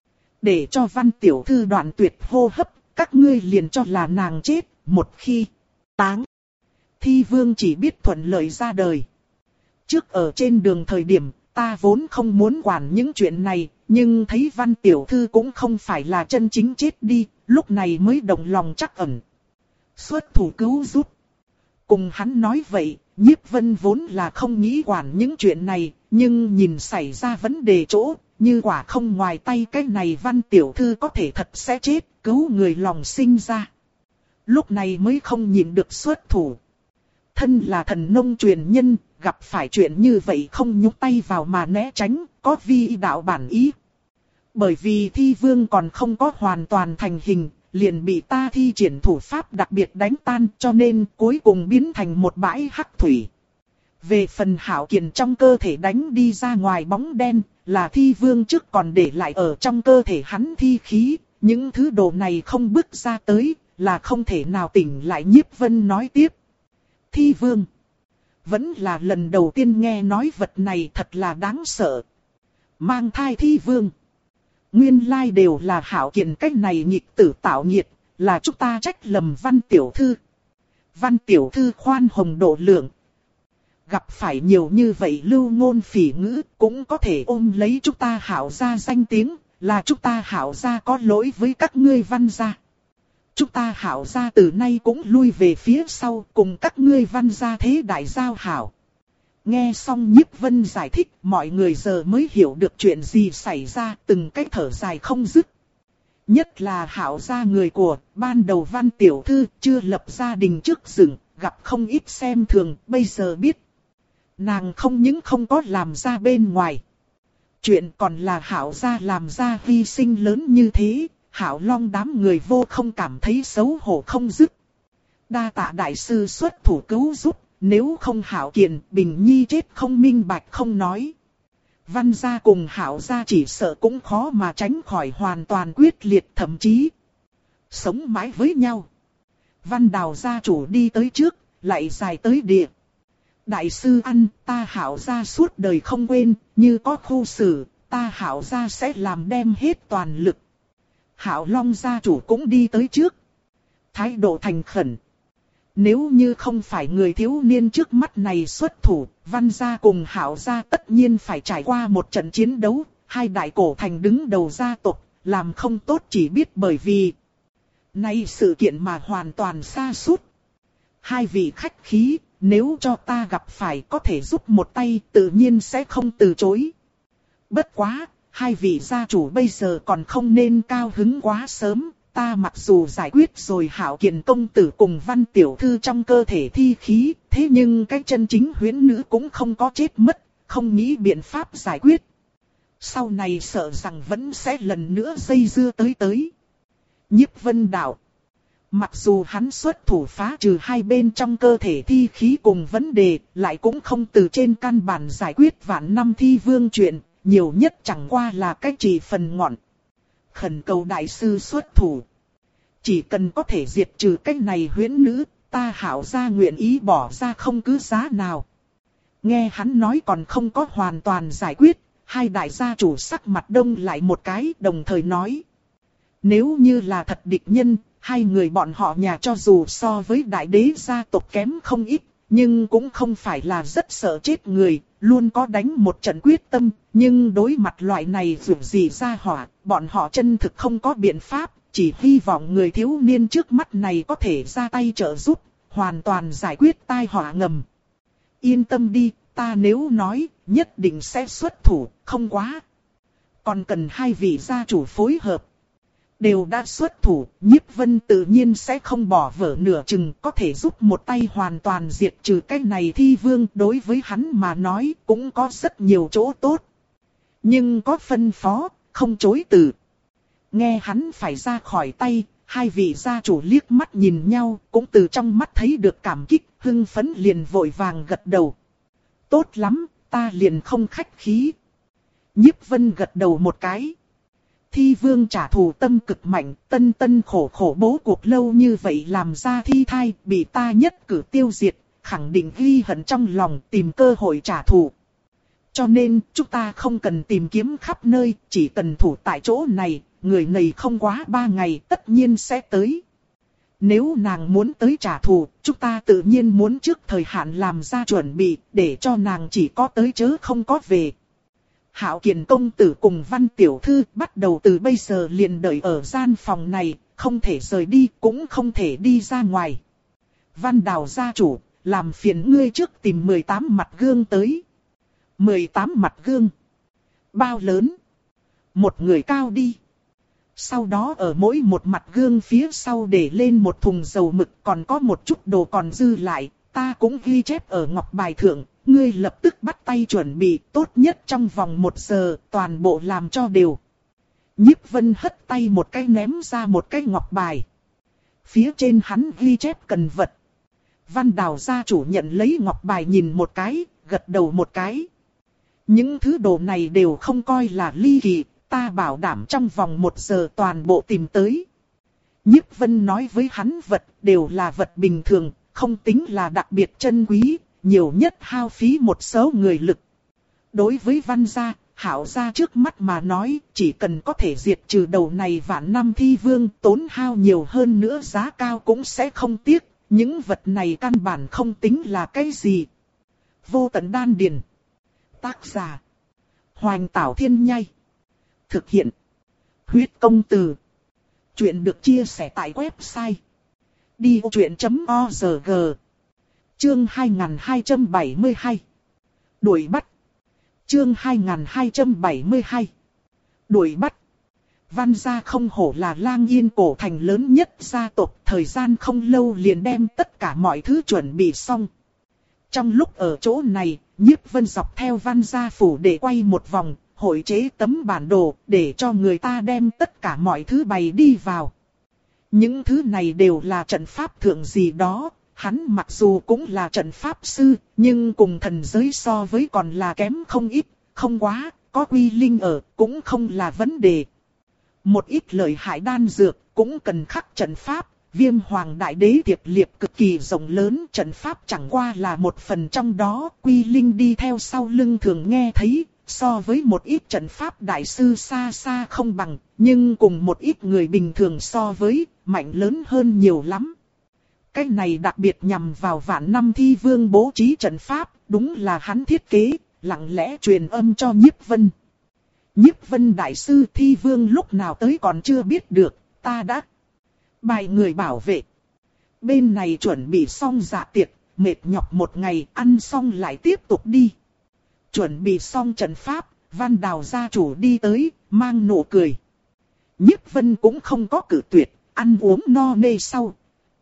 S1: Để cho Văn tiểu thư đoạn tuyệt hô hấp, các ngươi liền cho là nàng chết, một khi táng. Thi vương chỉ biết thuận lợi ra đời. Trước ở trên đường thời điểm, ta vốn không muốn quản những chuyện này, nhưng thấy Văn tiểu thư cũng không phải là chân chính chết đi, lúc này mới động lòng trắc ẩn. Xuất thủ cứu giúp. Cùng hắn nói vậy, Nhiếp Vân vốn là không nghĩ quản những chuyện này, nhưng nhìn xảy ra vấn đề chỗ, như quả không ngoài tay cái này Văn tiểu thư có thể thật sẽ chết, cứu người lòng sinh ra. Lúc này mới không nhịn được xuất thủ. Thân là thần nông truyền nhân, gặp phải chuyện như vậy không nhúc tay vào mà né tránh, có vi đạo bản ý. Bởi vì thi vương còn không có hoàn toàn thành hình, liền bị ta thi triển thủ pháp đặc biệt đánh tan, cho nên cuối cùng biến thành một bãi hắc thủy. Về phần Hạo Kiền trong cơ thể đánh đi ra ngoài bóng đen, là thi vương trước còn để lại ở trong cơ thể hắn thi khí, những thứ đồ này không bước ra tới, là không thể nào tỉnh lại. Nhiếp Vân nói tiếp. Thi vương. Vẫn là lần đầu tiên nghe nói vật này, thật là đáng sợ. Mang thai thi vương. Nguyên lai đều là Hạo Kiền cách này nghịch tử tạo nghiệt, là chúng ta trách lầm Văn tiểu thư. Văn tiểu thư khoan hồng độ lượng. Gặp phải nhiều như vậy lưu ngôn phỉ ngữ, cũng có thể ôm lấy chúng ta Hạo gia danh tiếng, là chúng ta Hạo gia có lỗi với các ngươi Văn gia. Chúng ta Hạo gia từ nay cũng lui về phía sau, cùng các ngươi Văn gia thế đại giao hảo. Nghe xong Nhiếp Vân giải thích, mọi người giờ mới hiểu được chuyện gì xảy ra, từng cái thở dài không dứt. Nhất là Hạo gia người của, ban đầu Văn tiểu thư chưa lập gia đình trước rừng, gặp không ít xem thường, bây giờ biết. Nàng không những không có làm ra bên ngoài. Chuyện còn là Hạo gia làm ra hy sinh lớn như thế, Hạo Long đám người vô không cảm thấy xấu hổ không dứt. Đa tạ đại sư xuất thủ cứu giúp, nếu không Hạo Kiền, Bình Nhi chết không minh bạch không nói. Văn gia cùng Hạo gia chỉ sợ cũng khó mà tránh khỏi hoàn toàn quyết liệt, thậm chí sống mãi với nhau. Văn Đào gia chủ đi tới trước, lại dài tới địa. Đại sư ăn, ta Hạo gia suốt đời không quên, như có khu xử, ta Hạo gia sẽ làm đem hết toàn lực. Hạo Long gia chủ cũng đi tới trước. Thái độ thành khẩn. Nếu như không phải người thiếu niên trước mắt này xuất thủ, Văn gia cùng Hạo gia tất nhiên phải trải qua một trận chiến đấu, hai đại cổ thành đứng đầu gia tộc, làm không tốt chỉ biết bởi vì nay sự kiện mà hoàn toàn sa sút. Hai vị khách khí, nếu cho ta gặp phải có thể giúp một tay, tự nhiên sẽ không từ chối. Bất quá, hai vị gia chủ bây giờ còn không nên cao hứng quá sớm. Ta mặc dù giải quyết rồi Hạo Kiền công tử cùng Văn tiểu thư trong cơ thể thi khí, thế nhưng cái chân chính huyễn nữ cũng không có chết mất, không nghĩ biện pháp giải quyết. Sau này sợ rằng vẫn sẽ lần nữa dây dưa tới tới. Nhiếp Vân đạo. Mặc dù hắn xuất thủ phá trừ hai bên trong cơ thể thi khí cùng vấn đề, lại cũng không từ trên căn bản giải quyết vạn năm thi vương chuyện, nhiều nhất chẳng qua là cách chỉ phần ngọn. Khẩn cầu đại sư xuất thủ. Chỉ cần có thể diệt trừ cái này huyễn nữ, ta Hạo gia nguyện ý bỏ ra không cứ giá nào. Nghe hắn nói còn không có hoàn toàn giải quyết, hai đại gia chủ sắc mặt đông lại một cái, đồng thời nói. Nếu như là thật địch nhân, hai người bọn họ nhà cho dù so với đại đế gia tộc kém không ít, nhưng cũng không phải là rất sợ chết người, luôn có đánh một trận quyết tâm, nhưng đối mặt loại này dù gì ra hỏa, bọn họ chân thực không có biện pháp, chỉ hy vọng người thiếu niên trước mắt này có thể ra tay trợ giúp, hoàn toàn giải quyết tai họa ngầm. Yên tâm đi, ta nếu nói, nhất định sẽ xuất thủ, không quá. Còn cần hai vị gia chủ phối hợp. Đều đã xuất thủ, Nhiếp Vân tự nhiên sẽ không bỏ vở nửa chừng, có thể giúp một tay hoàn toàn diệt trừ cái này thi vương, đối với hắn mà nói cũng có rất nhiều chỗ tốt. Nhưng có phân phó, không chối từ. Nghe hắn phải ra khỏi tay, Hai vị gia chủ liếc mắt nhìn nhau, cũng từ trong mắt thấy được cảm kích, hưng phấn liền vội vàng gật đầu. Tốt lắm, ta liền không khách khí. Nhiếp Vân gật đầu một cái. Thi vương trả thù tâm cực mạnh, tân tân khổ khổ bố cuộc lâu như vậy làm ra thi thai, bị ta nhất cử tiêu diệt, khẳng định ghi hận trong lòng, tìm cơ hội trả thù. Cho nên, chúng ta không cần tìm kiếm khắp nơi, chỉ cần thủ tại chỗ này, người này không quá ba ngày tất nhiên sẽ tới. Nếu nàng muốn tới trả thù, chúng ta tự nhiên muốn trước thời hạn làm ra chuẩn bị, để cho nàng chỉ có tới chớ không có về. Hạo Kiền công tử cùng Văn tiểu thư bắt đầu từ bây giờ liền đợi ở gian phòng này, không thể rời đi, cũng không thể đi ra ngoài. Văn Đào gia chủ, làm phiền ngươi trước tìm mười tám mặt gương tới. mười tám mặt gương. Bao lớn? Một người cao đi. Sau đó ở mỗi một mặt gương phía sau để lên một thùng dầu mực, còn có một chút đồ còn dư lại, ta cũng ghi chép ở ngọc bài thượng. Ngươi lập tức bắt tay chuẩn bị, tốt nhất trong vòng một giờ, toàn bộ làm cho đều. Nhiếp Vân hất tay một cái ném ra một cái ngọc bài. Phía trên hắn ghi chép cần vật. Văn Đào gia chủ nhận lấy ngọc bài nhìn một cái, gật đầu một cái. Những thứ đồ này đều không coi là ly kỳ, ta bảo đảm trong vòng một giờ toàn bộ tìm tới. Nhiếp Vân nói với hắn vật đều là vật bình thường, không tính là đặc biệt chân quý. Nhiều nhất hao phí một số người lực. Đối với Văn gia, Hạo gia trước mắt mà nói, chỉ cần có thể diệt trừ đầu này vạn năm thi vương, tốn hao nhiều hơn nữa giá cao cũng sẽ không tiếc. Những vật này căn bản không tính là cái gì. Vô Tận Đan Điền. Tác giả: Hoành Tảo Thiên Nhai. Thực hiện: Huyết Công Từ. Chuyện được chia sẻ tại website đi ô chuyện chấm org. Chương hai nghìn hai trăm bảy mươi hai. Đuổi bắt. Chương hai nghìn hai trăm bảy mươi hai. Đuổi bắt. Văn gia không hổ là Lang Yên cổ thành lớn nhất gia tộc, thời gian không lâu liền đem tất cả mọi thứ chuẩn bị xong. Trong lúc ở chỗ này, Nhiếp Vân dọc theo Văn gia phủ để quay một vòng, hội chế tấm bản đồ để cho người ta đem tất cả mọi thứ bày đi vào. Những thứ này đều là trận pháp thượng gì đó. Hắn mặc dù cũng là trận pháp sư, nhưng cùng thần giới so với còn là kém không ít, không quá, có quy linh ở, cũng không là vấn đề. Một ít lợi hại đan dược, cũng cần khắc trận pháp, Viêm Hoàng Đại Đế tiệp liệt cực kỳ rộng lớn, trận pháp chẳng qua là một phần trong đó, quy linh đi theo sau lưng thường nghe thấy, so với một ít trận pháp đại sư xa xa không bằng, nhưng cùng một ít người bình thường so với, mạnh lớn hơn nhiều lắm. Cái này đặc biệt nhằm vào vạn năm thi vương bố trí trận pháp, đúng là hắn thiết kế, lặng lẽ truyền âm cho Nhiếp Vân. Nhiếp Vân đại sư thi vương lúc nào tới còn chưa biết được, ta đã bài người bảo vệ. Bên này chuẩn bị xong dạ tiệc, mệt nhọc một ngày, ăn xong lại tiếp tục đi. Chuẩn bị xong trận pháp, Văn Đào gia chủ đi tới, mang nụ cười. Nhiếp Vân cũng không có cự tuyệt, ăn uống no nê sau.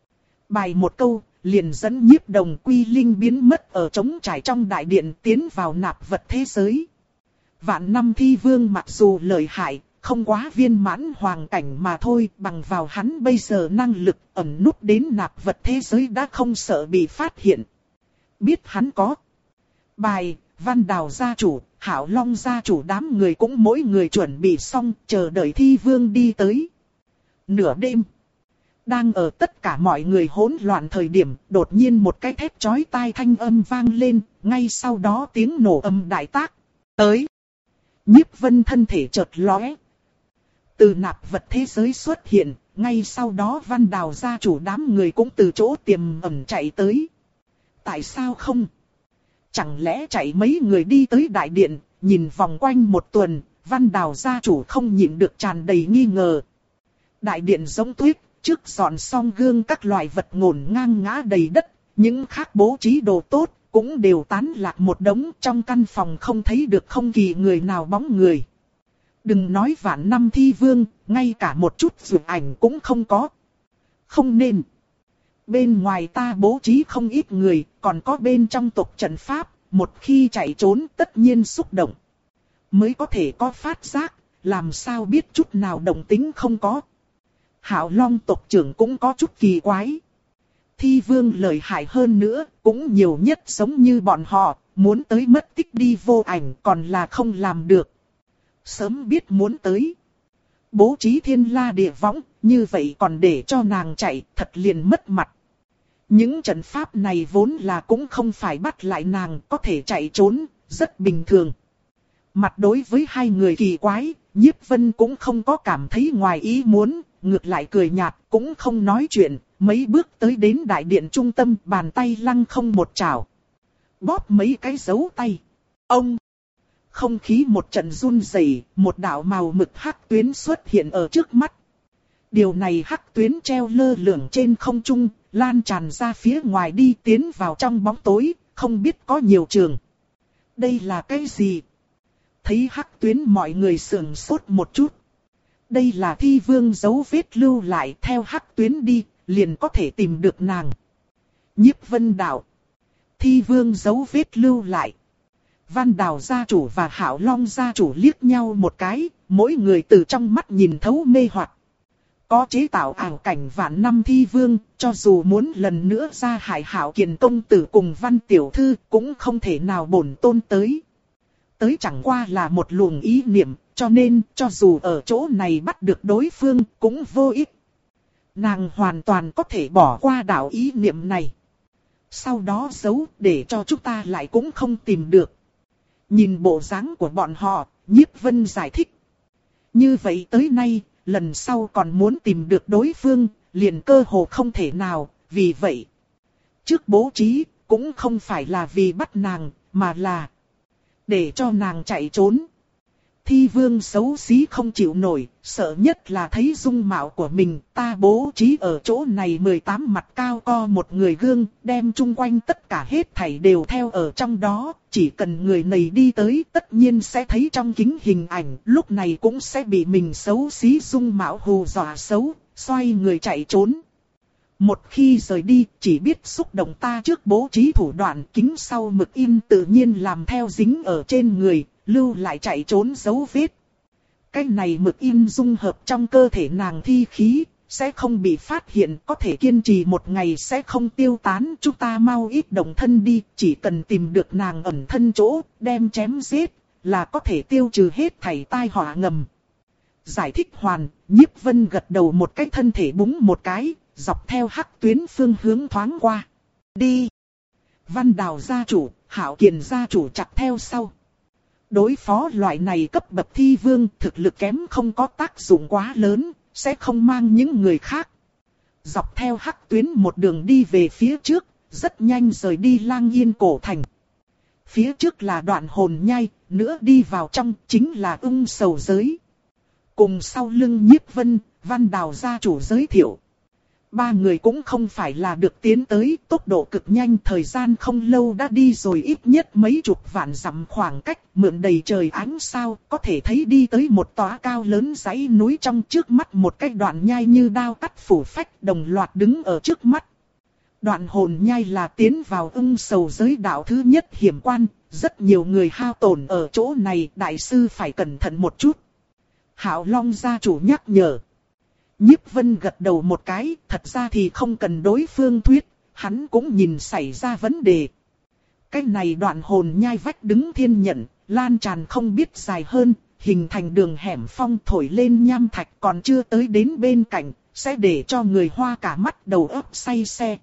S1: Bài một câu, liền dẫn Nhiếp Đồng quy linh biến mất ở trống trải trong đại điện tiến vào nạp vật thế giới. Vạn năm thi vương mặc dù lợi hại, không quá viên mãn hoàng cảnh mà thôi, bằng vào hắn bây giờ năng lực ẩn núp đến nạp vật thế giới đã không sợ bị phát hiện. Biết hắn có bài, Văn Đào gia chủ, Hạo Long gia chủ đám người cũng mỗi người chuẩn bị xong, chờ đợi thi vương đi tới. Nửa đêm. Đang ở tất cả mọi người hỗn loạn thời điểm, đột nhiên một cái thét chói tai thanh âm vang lên, ngay sau đó tiếng nổ âm đại tác. Tới. Nhiếp Vân thân thể chợt lóe. Từ nạp vật thế giới xuất hiện, ngay sau đó Văn Đào gia chủ đám người cũng từ chỗ tiềm ẩn chạy tới. Tại sao không? Chẳng lẽ chạy mấy người đi tới đại điện, nhìn vòng quanh một tuần, Văn Đào gia chủ không nhịn được tràn đầy nghi ngờ. Đại điện giống tuyết. Trước dọn xong gương các loại vật ngổn ngang ngã đầy đất, những khác bố trí đồ tốt, cũng đều tán lạc một đống, trong căn phòng không thấy được không kỳ người nào bóng người. Đừng nói vạn năm thi vương, ngay cả một chút dược ảnh cũng không có. Không nên. Bên ngoài ta bố trí không ít người, còn có bên trong tộc trận pháp, một khi chạy trốn tất nhiên xúc động. Mới có thể có phát giác, làm sao biết chút nào động tính không có. Hạo Long tộc trưởng cũng có chút kỳ quái. Thi vương lợi hại hơn nữa, cũng nhiều nhất giống như bọn họ, muốn tới mất tích đi vô ảnh còn là không làm được. Sớm biết muốn tới. Bố trí thiên la địa võng, như vậy còn để cho nàng chạy, thật liền mất mặt. Những trận pháp này vốn là cũng không phải bắt lại nàng, có thể chạy trốn, rất bình thường. Mặt đối với hai người kỳ quái, Nhiếp Vân cũng không có cảm thấy ngoài ý muốn, ngược lại cười nhạt, cũng không nói chuyện, mấy bước tới đến đại điện trung tâm, bàn tay lăng không một chảo. Bóp mấy cái dấu tay. Ông! Không khí một trận run rẩy, một đạo màu mực hắc tuyến xuất hiện ở trước mắt. Điều này hắc tuyến treo lơ lửng trên không trung, lan tràn ra phía ngoài đi tiến vào trong bóng tối, không biết có nhiều trường. Đây là cái gì? Thấy hắc tuyến mọi người sườn sốt một chút. Đây là thi vương dấu vết lưu lại, theo hắc tuyến đi, liền có thể tìm được nàng. Nhiếp Vân đạo. Thi vương dấu vết lưu lại. Văn Đào gia chủ và Hạo Long gia chủ liếc nhau một cái, mỗi người từ trong mắt nhìn thấu mê hoặc. Có chế tạo ảo cảnh vạn năm thi vương, cho dù muốn lần nữa ra hại Hạo Kiền công tử cùng Văn tiểu thư cũng không thể nào bổn tôn tới. Tới chẳng qua là một luồng ý niệm, cho nên cho dù ở chỗ này bắt được đối phương cũng vô ích. Nàng hoàn toàn có thể bỏ qua đạo ý niệm này. Sau đó giấu để cho chúng ta lại cũng không tìm được. Nhìn bộ dáng của bọn họ, Nhiếp Vân giải thích. Như vậy tới nay, lần sau còn muốn tìm được đối phương, liền cơ hồ không thể nào, vì vậy. Trước bố trí, cũng không phải là vì bắt nàng, mà là để cho nàng chạy trốn. Thi vương xấu xí không chịu nổi, sợ nhất là thấy dung mạo của mình. Ta bố trí ở chỗ này mười tám mặt cao co một người gương, đem chung quanh tất cả hết thảy đều theo ở trong đó. Chỉ cần người này đi tới tất nhiên sẽ thấy trong kính hình ảnh, lúc này cũng sẽ bị mình xấu xí dung mạo hù dọa xấu, xoay người chạy trốn. Một khi rời đi, chỉ biết xúc động ta trước bố trí thủ đoạn, kính sau mực in tự nhiên làm theo dính ở trên người, lưu lại chạy trốn dấu vết. Cái này mực in dung hợp trong cơ thể nàng thi khí, sẽ không bị phát hiện, có thể kiên trì một ngày sẽ không tiêu tán. Chúng ta mau ít động thân đi, chỉ cần tìm được nàng ẩn thân chỗ, đem chém giết, là có thể tiêu trừ hết thảy tai họa ngầm. Giải thích hoàn, Nhiếp Vân gật đầu một cái, thân thể búng một cái, dọc theo hắc tuyến phương hướng thoáng qua. Đi! Văn Đào gia chủ, Hạo Kiền gia chủ chặt theo sau. Đối phó loại này cấp bậc thi vương, thực lực kém không có tác dụng quá lớn, sẽ không mang những người khác. Dọc theo hắc tuyến một đường đi về phía trước, rất nhanh rời đi Lang Yên cổ thành. Phía trước là Đoạn Hồn Nhai, nữa đi vào trong chính là Ưng Sầu giới. Cùng sau lưng Nhiếp Vân, Văn Đào gia chủ giới thiệu. Ba người cũng không phải là được tiến tới, tốc độ cực nhanh, thời gian không lâu đã đi rồi ít nhất mấy chục vạn dặm khoảng cách, mượn đầy trời ánh sao, có thể thấy đi tới một tòa cao lớn dãy núi, trong trước mắt một cái đoạn nhai như đao cắt phủ phách đồng loạt đứng ở trước mắt. Đoạn Hồn Nhai là tiến vào Ưng Sầu giới đạo thứ nhất hiểm quan, rất nhiều người hao tổn ở chỗ này, đại sư phải cẩn thận một chút. Hạo Long gia chủ nhắc nhở. Nhiếp Vân gật đầu một cái, thật ra thì không cần đối phương thuyết, hắn cũng nhìn xảy ra vấn đề. Cái này Đoạn Hồn Nhai vách đứng thiên nhận, lan tràn không biết dài hơn, hình thành đường hẻm phong thổi lên nham thạch, còn chưa tới đến bên cạnh, sẽ để cho người hoa cả mắt đầu óc say xe.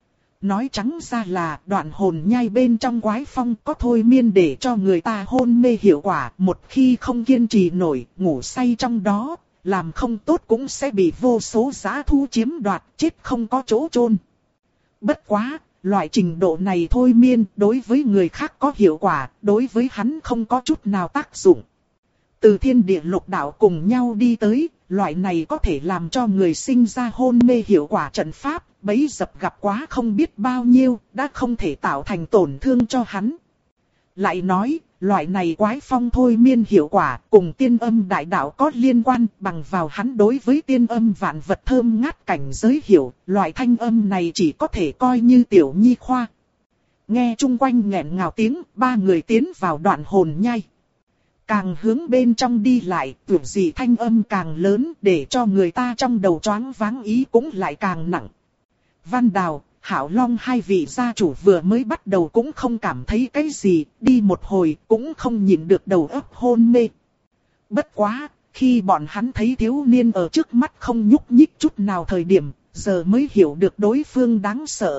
S1: Nói trắng ra là Đoạn Hồn Nhai bên trong quái phong có thôi miên để cho người ta hôn mê hiệu quả, một khi không kiên trì nổi, ngủ say trong đó, làm không tốt cũng sẽ bị vô số giã thu chiếm đoạt, chết không có chỗ chôn. Bất quá, loại trình độ này thôi miên đối với người khác có hiệu quả, đối với hắn không có chút nào tác dụng. Từ thiên địa lục đạo cùng nhau đi tới, loại này có thể làm cho người sinh ra hôn mê hiệu quả trận pháp, bấy dập gặp quá không biết bao nhiêu, đã không thể tạo thành tổn thương cho hắn. Lại nói, loại này quái phong thôi miên hiệu quả cùng tiên âm đại đạo có liên quan, bằng vào hắn đối với tiên âm vạn vật thơm ngát cảnh giới hiểu, loại thanh âm này chỉ có thể coi như tiểu nhi khoa. Nghe chung quanh nghẹn ngào tiếng, ba người tiến vào Đoạn Hồn Nhai. Càng hướng bên trong đi lại, tưởng gì thanh âm càng lớn để cho người ta trong đầu choáng váng ý cũng lại càng nặng. Văn Đào, Hảo Long hai vị gia chủ vừa mới bắt đầu cũng không cảm thấy cái gì, đi một hồi cũng không nhịn được đầu óc hôn mê. Bất quá, khi bọn hắn thấy thiếu niên ở trước mắt không nhúc nhích chút nào thời điểm, giờ mới hiểu được đối phương đáng sợ.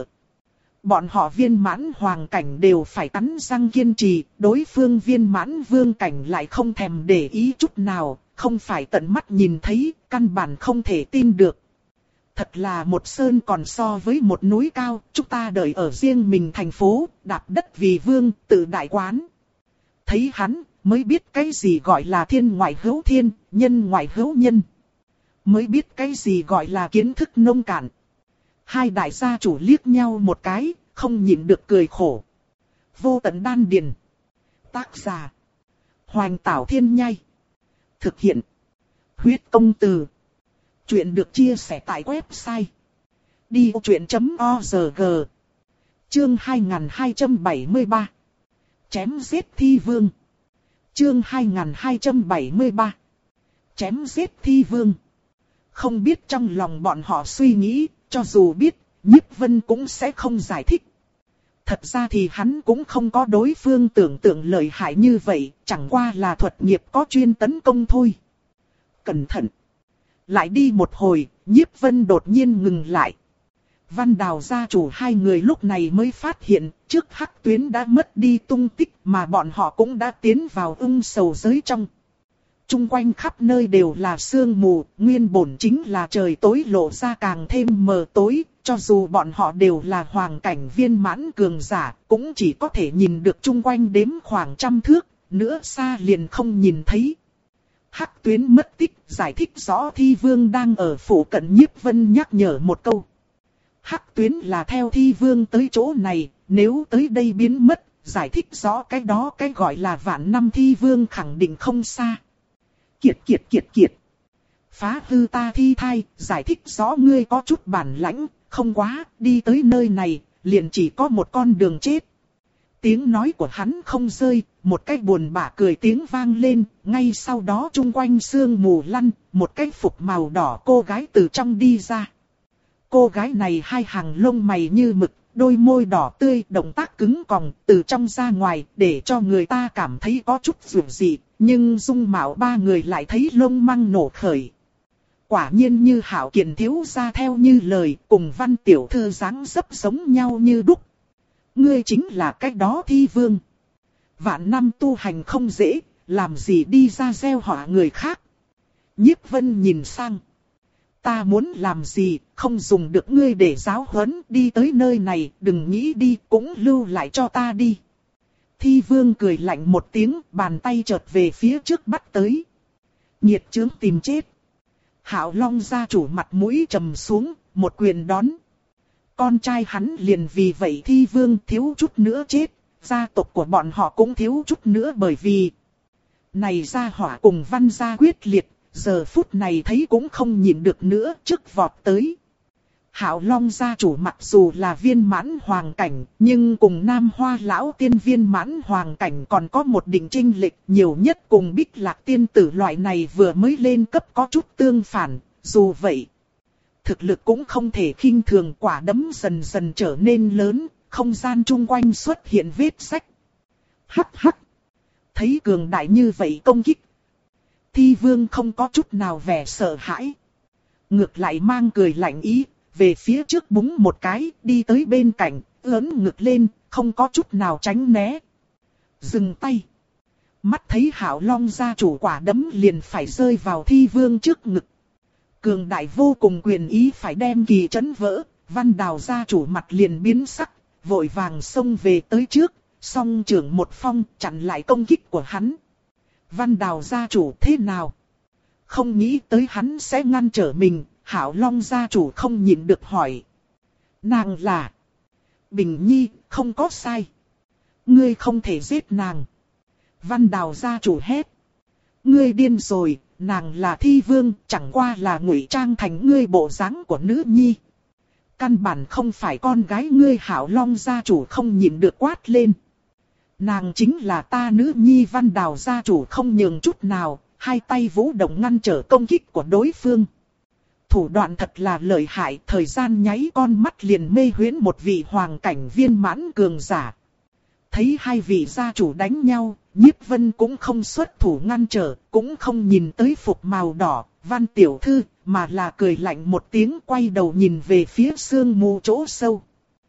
S1: Bọn họ viên mãn hoàng cảnh đều phải cắn răng kiên trì, đối phương viên mãn vương cảnh lại không thèm để ý chút nào, không phải tận mắt nhìn thấy, căn bản không thể tin được. Thật là một sơn còn so với một núi cao, chúng ta đợi ở riêng mình thành phố, đạp đất vì vương, tự đại quán. Thấy hắn, mới biết cái gì gọi là thiên ngoại hữu thiên, nhân ngoại hữu nhân. Mới biết cái gì gọi là kiến thức nông cạn. Hai đại gia chủ liếc nhau một cái, không nhịn được cười khổ. Vô tận đan điền. Tác giả. Hoành Tảo Thiên Nhai. Thực hiện. Huyết Công Từ. Chuyện được chia sẻ tại website. đi ô chuyện chấm org. Chương hai nghìn hai trăm bảy mươi ba. Chém giết thi vương. Chương hai nghìn hai trăm bảy mươi ba. Chém giết thi vương. Không biết trong lòng bọn họ suy nghĩ, cho dù biết, Nhiếp Vân cũng sẽ không giải thích. Thật ra thì hắn cũng không có đối phương tưởng tượng lợi hại như vậy, chẳng qua là thuật nghiệp có chuyên tấn công thôi. Cẩn thận! Lại đi một hồi, Nhiếp Vân đột nhiên ngừng lại. Văn Đào gia chủ hai người lúc này mới phát hiện, trước Hắc Tuyến đã mất đi tung tích mà bọn họ cũng đã tiến vào ung sầu giới trong. Trung quanh khắp nơi đều là sương mù, nguyên bổn chính là trời tối lộ ra càng thêm mờ tối, cho dù bọn họ đều là hoàng cảnh viên mãn cường giả, cũng chỉ có thể nhìn được trung quanh đếm khoảng trăm thước, nữa xa liền không nhìn thấy. Hắc Tuyến mất tích, giải thích rõ Thi Vương đang ở phủ cận. Nhiếp Vân nhắc nhở một câu. Hắc Tuyến là theo Thi Vương tới chỗ này, nếu tới đây biến mất, giải thích rõ cái đó cái gọi là vạn năm Thi Vương khẳng định không xa. Kiệt kiệt kiệt kiệt. Phá hư ta thi thai, giải thích rõ ngươi có chút bản lãnh, không quá, đi tới nơi này, liền chỉ có một con đường chết. Tiếng nói của hắn không rơi, một cái buồn bã cười tiếng vang lên, ngay sau đó chung quanh sương mù lăn, một cái phục màu đỏ cô gái từ trong đi ra. Cô gái này hai hàng lông mày như mực, đôi môi đỏ tươi, động tác cứng còng, từ trong ra ngoài, để cho người ta cảm thấy có chút dịu dị, nhưng dung mạo ba người lại thấy lông măng nổ khởi. Quả nhiên như Hạo Kiền thiếu gia theo như lời, cùng Văn tiểu thư dáng dấp giống nhau như đúc. Ngươi chính là cách đó Thi Vương. Vạn năm tu hành không dễ, làm gì đi ra gieo họa người khác. Nhiếp Vân nhìn sang. Ta muốn làm gì, không dùng được ngươi để giáo huấn, đi tới nơi này, đừng nghĩ đi, cũng lưu lại cho ta đi. Thi Vương cười lạnh một tiếng, bàn tay chợt về phía trước bắt tới. Nhiệt chướng tìm chết. Hạo Long gia chủ mặt mũi trầm xuống, một quyền đón. Con trai hắn liền vì vậy Thi Vương thiếu chút nữa chết, gia tộc của bọn họ cũng thiếu chút nữa bởi vì... Này gia hỏa cùng Văn gia quyết liệt, giờ phút này thấy cũng không nhịn được nữa, trước vọt tới. Hạo Long gia chủ mặc dù là viên mãn hoàng cảnh, nhưng cùng Nam Hoa lão tiên viên mãn hoàng cảnh còn có một định chênh lệch, nhiều nhất cùng Bích Lạc tiên tử loại này vừa mới lên cấp có chút tương phản, dù vậy. Thực lực cũng không thể khinh thường, quả đấm dần dần trở nên lớn, không gian chung quanh xuất hiện vết rách. Hắc hắc! Thấy cường đại như vậy công kích. Thi Vương không có chút nào vẻ sợ hãi. Ngược lại mang cười lạnh ý, về phía trước búng một cái, đi tới bên cạnh, ớn ngực lên, không có chút nào tránh né. Dừng tay. Mắt thấy Hạo Long gia chủ quả đấm liền phải rơi vào Thi Vương trước ngực. Cường đại vô cùng quyền ý phải đem kỳ trấn vỡ, Văn Đào gia chủ mặt liền biến sắc, vội vàng xông về tới trước, song trưởng một phong chặn lại công kích của hắn. Văn Đào gia chủ thế nào? Không nghĩ tới hắn sẽ ngăn trở mình, Hạo Long gia chủ không nhịn được hỏi. Nàng là Bình Nhi, không có sai. Ngươi không thể giết nàng. Văn Đào gia chủ hét. Ngươi điên rồi, nàng là Thi Vương, chẳng qua là ngụy trang thành ngươi bộ dáng của nữ nhi. Căn bản không phải con gái ngươi. Hạo Long gia chủ không nhịn được quát lên. Nàng chính là ta nữ nhi Văn Đào gia chủ không nhường chút nào, hai tay vũ động ngăn trở công kích của đối phương. Thủ đoạn thật là lợi hại, thời gian nháy con mắt liền mê huyễn một vị hoàng cảnh viên mãn cường giả. Thấy hai vị gia chủ đánh nhau, Nhiếp Vân cũng không xuất thủ ngăn trở, cũng không nhìn tới phục màu đỏ, Văn tiểu thư, mà là cười lạnh một tiếng quay đầu nhìn về phía sương mù chỗ sâu.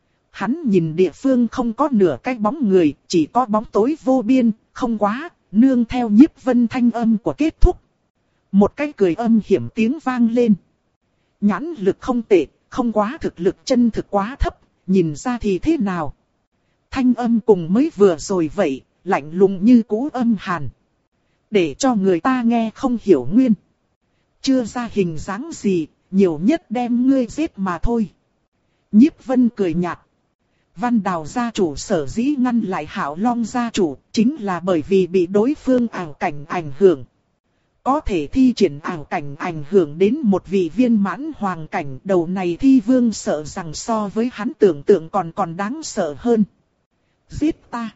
S1: Hắn nhìn địa phương không có nửa cái bóng người, chỉ có bóng tối vô biên, không quá, nương theo Nhiếp Vân thanh âm của kết thúc. Một cái cười âm hiểm tiếng vang lên. Nhãn lực không tệ, không quá thực lực chân thực quá thấp, nhìn ra thì thế nào? Thanh âm cùng mới vừa rồi vậy, lạnh lùng như cú âm hàn. Để cho người ta nghe không hiểu nguyên. Chưa ra hình dáng gì, nhiều nhất đem ngươi giết mà thôi. Nhiếp Vân cười nhạt. Văn Đào gia chủ sở dĩ ngăn lại Hạo Long gia chủ, chính là bởi vì bị đối phương ảo cảnh ảnh hưởng. Có thể thi triển ảo cảnh ảnh hưởng đến một vị viên mãn hoàng cảnh, đầu này thi vương sợ rằng so với hắn tưởng tượng còn còn đáng sợ hơn. Giết ta!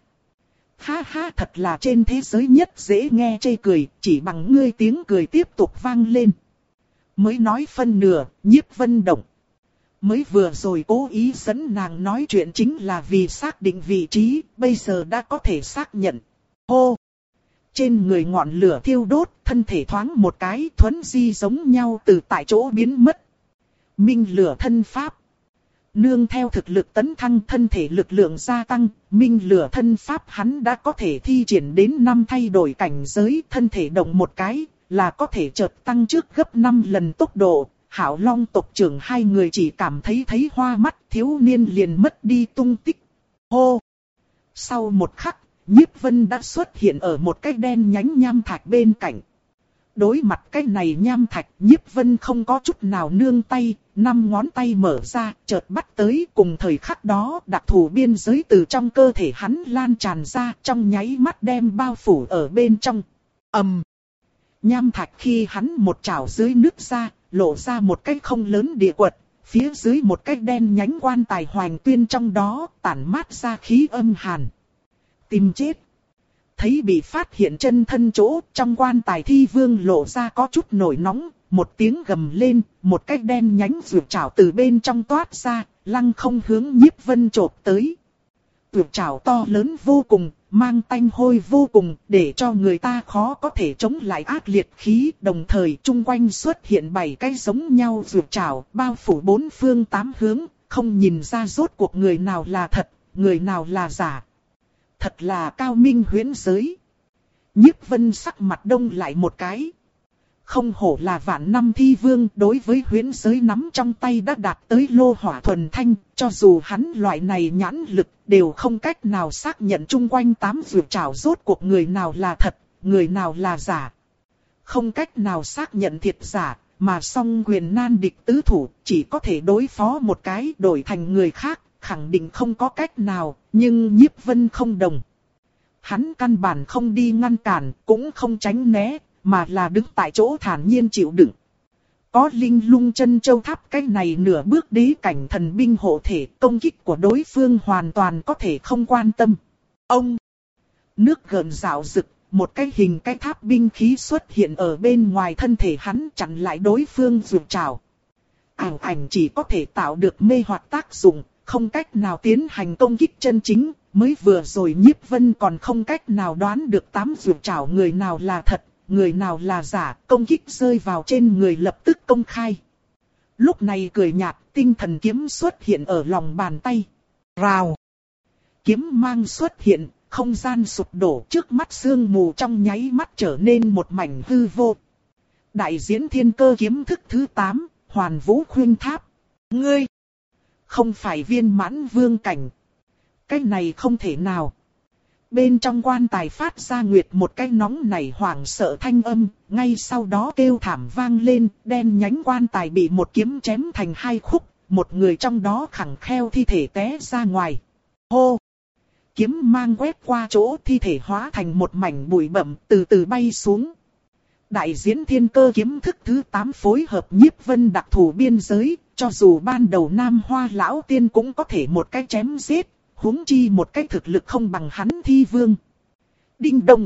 S1: Ha ha, thật là trên thế giới nhất dễ nghe chê cười, chỉ bằng ngươi tiếng cười tiếp tục vang lên. Mới nói phân nửa, Nhiếp Vân động. Mới vừa rồi cố ý dẫn nàng nói chuyện chính là vì xác định vị trí, bây giờ đã có thể xác nhận. Hô! Trên người ngọn lửa thiêu đốt, thân thể thoáng một cái, thuấn di giống nhau từ tại chỗ biến mất. Minh lửa thân pháp. Nương theo thực lực tấn thăng thân thể lực lượng gia tăng, minh lửa thân pháp hắn đã có thể thi triển đến năm thay đổi cảnh giới, thân thể động một cái, là có thể chợt tăng trước gấp năm lần tốc độ. Hạo Long tộc trưởng hai người chỉ cảm thấy thấy hoa mắt, thiếu niên liền mất đi tung tích. Hô! Sau một khắc, Nhiếp Vân đã xuất hiện ở một cái đen nhánh nham thạch bên cạnh. Đối mặt cái này nham thạch, Nhiếp Vân không có chút nào nương tay, năm ngón tay mở ra, chợt bắt tới, cùng thời khắc đó, đặc thù biên giới từ trong cơ thể hắn lan tràn ra, trong nháy mắt đem bao phủ ở bên trong. Ầm! Um. Nham thạch khi hắn một chảo dưới nước ra, lộ ra một cái không lớn địa quật, phía dưới một cái đen nhánh quan tài hoành tuyên trong đó, tản mát ra khí âm hàn. Tìm chết! Thấy bị phát hiện chân thân chỗ, trong quan tài thi vương lộ ra có chút nổi nóng, một tiếng gầm lên, một cái đen nhánh rượu chảo từ bên trong toát ra, lăng không hướng Nhiếp Vân chộp tới. Rượu chảo to lớn vô cùng, mang tanh hôi vô cùng, để cho người ta khó có thể chống lại ác liệt khí, đồng thời chung quanh xuất hiện bảy cái giống nhau rượu chảo, bao phủ bốn phương tám hướng, không nhìn ra rốt cuộc người nào là thật, người nào là giả. Thật là cao minh huyễn giới. Nhiếp Vân sắc mặt đông lại một cái. Không hổ là vạn năm thi vương, đối với huyễn giới nắm trong tay đã đạt tới lô hỏa thuần thanh, cho dù hắn loại này nhãn lực đều không cách nào xác nhận chung quanh tám rượu trảo rốt cuộc người nào là thật, người nào là giả. Không cách nào xác nhận thiệt giả, mà song quyền nan địch tứ thủ, chỉ có thể đối phó một cái đổi thành người khác, khẳng định không có cách nào, nhưng Nhiếp Vân không đồng. Hắn căn bản không đi ngăn cản, cũng không tránh né, mà là đứng tại chỗ thản nhiên chịu đựng. Có Linh Lung Chân Châu Tháp cái này nửa bước đế cảnh thần binh hộ thể, công kích của đối phương hoàn toàn có thể không quan tâm. Ông! Nước gợn rạo rực, một cái hình cái tháp binh khí xuất hiện ở bên ngoài thân thể hắn chặn lại đối phương rượt trào. Ảo ảnh chỉ có thể tạo được mê hoặc tác dụng, không cách nào tiến hành công kích chân chính. Mới vừa rồi Nhiếp Vân còn không cách nào đoán được tám rượt trào người nào là thật, người nào là giả, công kích rơi vào trên người lập tức công khai. Lúc này cười nhạt, tinh thần kiếm xuất hiện ở lòng bàn tay. Rào! Kiếm mang xuất hiện, không gian sụp đổ, trước mắt sương mù trong nháy mắt trở nên một mảnh hư vô. Đại diễn thiên cơ kiếm thức thứ tám, Hoàn Vũ Khuyên Tháp. Ngươi! Không phải viên mãn vương cảnh. Cái này không thể nào. Bên trong quan tài phát ra nguyệt một cái nóng nảy hoảng sợ thanh âm, ngay sau đó kêu thảm vang lên, đen nhánh quan tài bị một kiếm chém thành hai khúc, một người trong đó khẳng kheo thi thể té ra ngoài. Hô! Kiếm mang quét qua chỗ thi thể hóa thành một mảnh bụi bặm từ từ bay xuống. Đại diễn thiên cơ kiếm thức thứ tám phối hợp Nhiếp Vân đặc thù biên giới, cho dù ban đầu Nam Hoa lão tiên cũng có thể một cái chém giết. Huống chi một cái thực lực không bằng hắn thi vương. Đinh đông.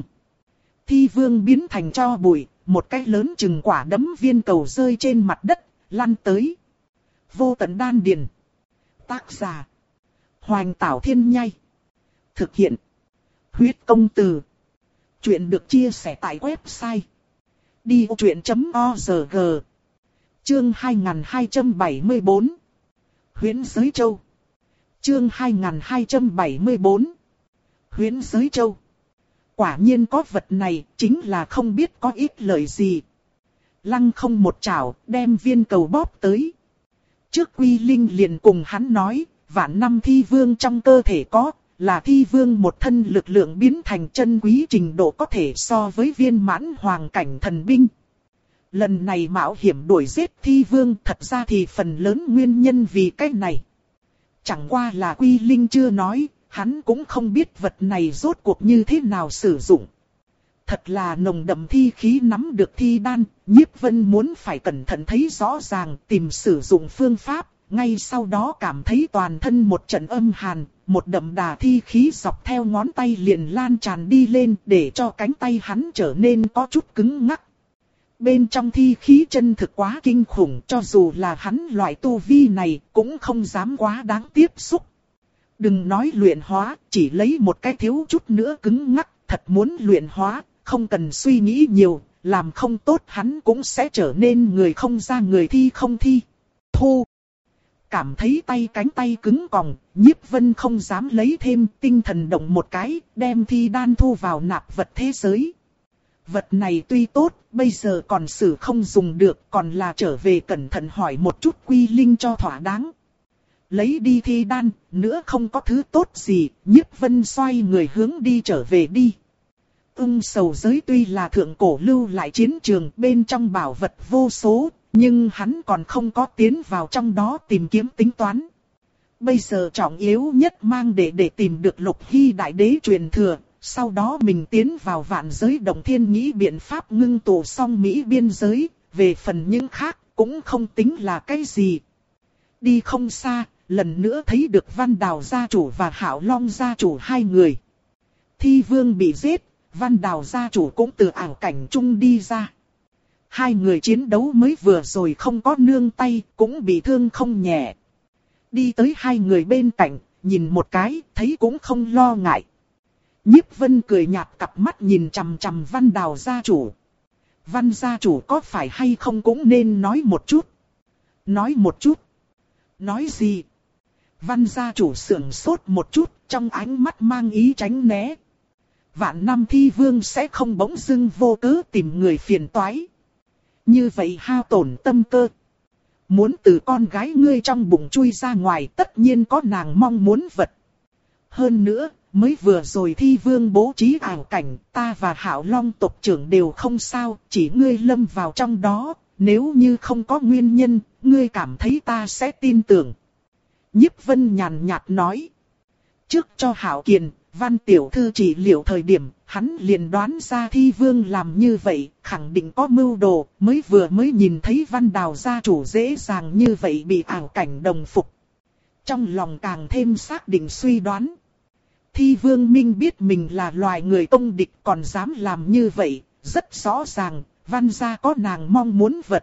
S1: Thi vương biến thành tro bụi, một cái lớn chừng quả đấm viên cầu rơi trên mặt đất, lăn tới. Vô tận đan điền. Tác giả. Hoành Tảo Thiên Nhai. Thực hiện. Huyết công từ. Chuyện được chia sẻ tại website. đi ô chuyện chấm org. Chương hai nghìn hai trăm bảy mươi tư. Huyễn Giới Châu. Chương hai nghìn hai trăm bảy mươi tư. Huyễn Giới Châu. Quả nhiên có vật này, chính là không biết có ít lợi gì. Lăng không một chảo, đem viên cầu bóp tới. Trước Quy Linh liền cùng hắn nói, vạn năm thi vương trong cơ thể có, là thi vương một thân lực lượng biến thành chân quý trình độ có thể so với viên mãn hoàng cảnh thần binh. Lần này mạo hiểm đuổi giết thi vương, thật ra thì phần lớn nguyên nhân vì cái này. Chẳng qua là Quy Linh chưa nói, hắn cũng không biết vật này rốt cuộc như thế nào sử dụng. Thật là nồng đậm thi khí nắm được thi đan, Nhiếp Vân muốn phải cẩn thận thấy rõ ràng, tìm sử dụng phương pháp, ngay sau đó cảm thấy toàn thân một trận âm hàn, một đậm đà thi khí dọc theo ngón tay liền lan tràn đi lên để cho cánh tay hắn trở nên có chút cứng ngắc. Bên trong thi khí chân thực quá kinh khủng, cho dù là hắn loại tu vi này cũng không dám quá đáng tiếp xúc. Đừng nói luyện hóa, chỉ lấy một cái thiếu chút nữa cứng ngắc, thật muốn luyện hóa, không cần suy nghĩ nhiều, làm không tốt hắn cũng sẽ trở nên người không ra người thi không thi. Thu. Cảm thấy tay cánh tay cứng còng, Nhiếp Vân không dám lấy thêm, tinh thần động một cái, đem thi đan thu vào nạp vật thế giới. Vật này tuy tốt, bây giờ còn xử không dùng được, còn là trở về cẩn thận hỏi một chút Quy Linh cho thỏa đáng. Lấy đi thi đan, nữa không có thứ tốt gì, Nhiếp Vân xoay người hướng đi trở về đi. Ưng Sầu Giới tuy là thượng cổ lưu lại chiến trường, bên trong bảo vật vô số, nhưng hắn còn không có tiến vào trong đó tìm kiếm tính toán. Bây giờ trọng yếu nhất mang để để tìm được Lục Hy Đại Đế truyền thừa, sau đó mình tiến vào vạn giới Động Thiên nghĩ biện pháp ngưng tụ xong Mỹ biên giới, về phần những khác cũng không tính là cái gì. Đi không xa, lần nữa thấy được Văn Đào gia chủ và Hạo Long gia chủ hai người. Thi vương bị giết, Văn Đào gia chủ cũng từ ảo cảnh chung đi ra. Hai người chiến đấu mới vừa rồi không có nương tay, cũng bị thương không nhẹ. Đi tới hai người bên cạnh, nhìn một cái, thấy cũng không lo ngại. Nhiếp Vân cười nhạt cặp mắt nhìn chằm chằm Văn Đào gia chủ. Văn gia chủ có phải hay không cũng nên nói một chút. Nói một chút. Nói gì? Văn gia chủ sưởng sốt một chút, trong ánh mắt mang ý tránh né. Vạn năm thi vương sẽ không bỗng dưng vô cớ tìm người phiền toái. Như vậy hao tổn tâm cơ. Muốn từ con gái ngươi trong bụng chui ra ngoài, tất nhiên có nàng mong muốn vật. Hơn nữa, mới vừa rồi thi vương bố trí ảo cảnh, ta và Hạo Long tộc trưởng đều không sao, chỉ ngươi lâm vào trong đó, nếu như không có nguyên nhân, ngươi cảm thấy ta sẽ tin tưởng. Nhiếp Vân nhàn nhạt nói. Trước cho Hạo Kiền, Văn tiểu thư trị liệu thời điểm, hắn liền đoán ra thi vương làm như vậy, khẳng định có mưu đồ, mới vừa mới nhìn thấy Văn Đào gia chủ dễ dàng như vậy bị ảo cảnh đồng phục. Trong lòng càng thêm xác định suy đoán. Thi vương minh biết mình là loài người công địch còn dám làm như vậy, rất rõ ràng, Văn gia có nàng mong muốn vật.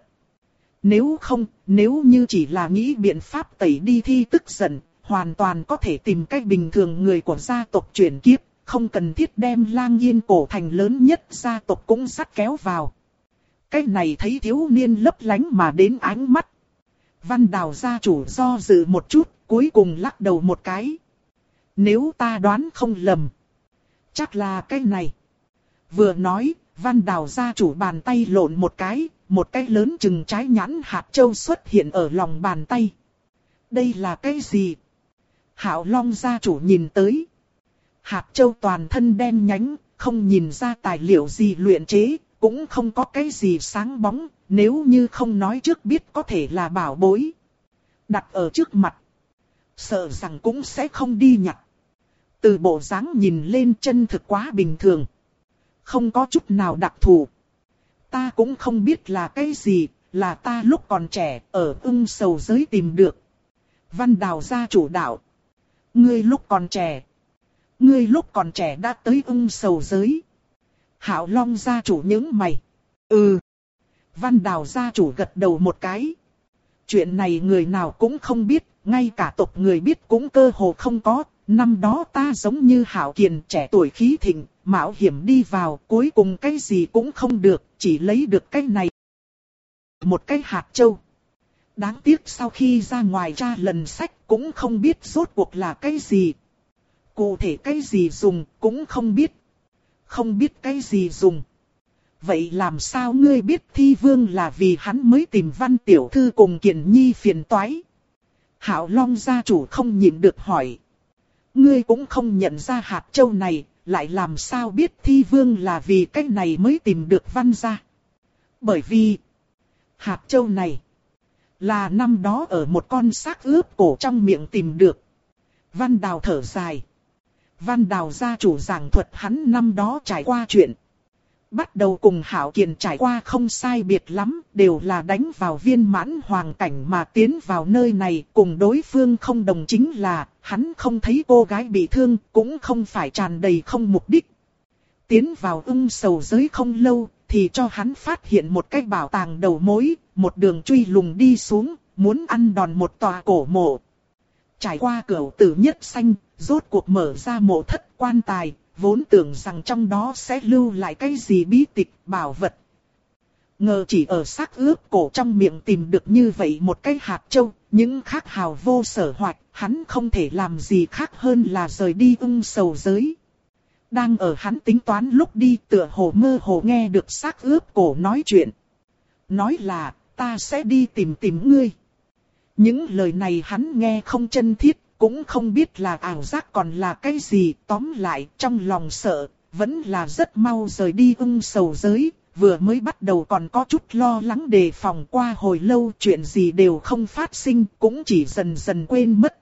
S1: Nếu không, nếu như chỉ là nghĩ biện pháp tẩy đi thi tức giận, hoàn toàn có thể tìm cách bình thường người của gia tộc chuyển kiếp, không cần thiết đem Lang Yên cổ thành lớn nhất gia tộc cũng sắt kéo vào. Cái này thấy thiếu niên lấp lánh mà đến ánh mắt. Văn Đào gia chủ do dự một chút, cuối cùng lắc đầu một cái. Nếu ta đoán không lầm, chắc là cái này. Vừa nói, Văn Đào gia chủ bàn tay lộn một cái, một cái lớn chừng trái nhãn hạt châu xuất hiện ở lòng bàn tay. Đây là cái gì? Hạo Long gia chủ nhìn tới. Hạt châu toàn thân đen nhánh, không nhìn ra tài liệu gì luyện chế, cũng không có cái gì sáng bóng, nếu như không nói trước biết có thể là bảo bối. Đặt ở trước mặt, sợ rằng cũng sẽ không đi nhặt. Từ bộ dáng nhìn lên chân thực quá bình thường, không có chút nào đặc thù. Ta cũng không biết là cái gì, là ta lúc còn trẻ ở Ưng Sầu Giới tìm được. Văn Đào gia chủ đạo. Ngươi lúc còn trẻ. Ngươi lúc còn trẻ đã tới ung sầu giới. Hạo Long gia chủ những mày. Ừ. Văn Đào gia chủ gật đầu một cái. Chuyện này người nào cũng không biết, ngay cả tộc người biết cũng cơ hồ không có. Năm đó ta giống như Hạo Kiền trẻ tuổi khí thịnh, mạo hiểm đi vào, cuối cùng cái gì cũng không được, chỉ lấy được cái này. Một cái hạt châu. Đáng tiếc sau khi ra ngoài tra lần sách cũng không biết rốt cuộc là cái gì. Cụ thể cái gì dùng cũng không biết. Không biết cái gì dùng. Vậy làm sao ngươi biết Thi Vương là vì hắn mới tìm Văn tiểu thư cùng Kiền Nhi phiền toái? Hạo Long gia chủ không nhịn được hỏi. Ngươi cũng không nhận ra hạt châu này, lại làm sao biết Thi Vương là vì cái này mới tìm được Văn gia? Bởi vì hạt châu này là năm đó ở một con xác ướp cổ trong miệng tìm được. Văn Đào thở dài. Văn Đào gia chủ giảng thuật hắn năm đó trải qua chuyện. Bắt đầu cùng Hạo Kiền trải qua không sai biệt lắm, đều là đánh vào viên mãn hoàng cảnh mà tiến vào nơi này. Cùng đối phương không đồng chính là, hắn không thấy cô gái bị thương, cũng không phải tràn đầy không mục đích. Tiến vào ung sầu giới không lâu, thì cho hắn phát hiện một cái bảo tàng đầu mối, một đường truy lùng đi xuống, muốn ăn đòn một tòa cổ mộ. Trải qua cửu tử nhất sanh, rốt cuộc mở ra mộ thất quan tài, vốn tưởng rằng trong đó sẽ lưu lại cái gì bí tịch, bảo vật. Ngờ chỉ ở xác ướp cổ trong miệng tìm được như vậy một cái hạt châu, những khác hào vô sở hoạch, hắn không thể làm gì khác hơn là rời đi ung sầu giới. Đang ở hắn tính toán lúc đi tựa hồ mơ hồ nghe được xác ướp cổ nói chuyện. Nói là, ta sẽ đi tìm tìm ngươi. Những lời này hắn nghe không chân thiết, cũng không biết là ảo giác còn là cái gì. Tóm lại, trong lòng sợ, vẫn là rất mau rời đi ung sầu giới. Vừa mới bắt đầu còn có chút lo lắng đề phòng, qua hồi lâu chuyện gì đều không phát sinh, cũng chỉ dần dần quên mất.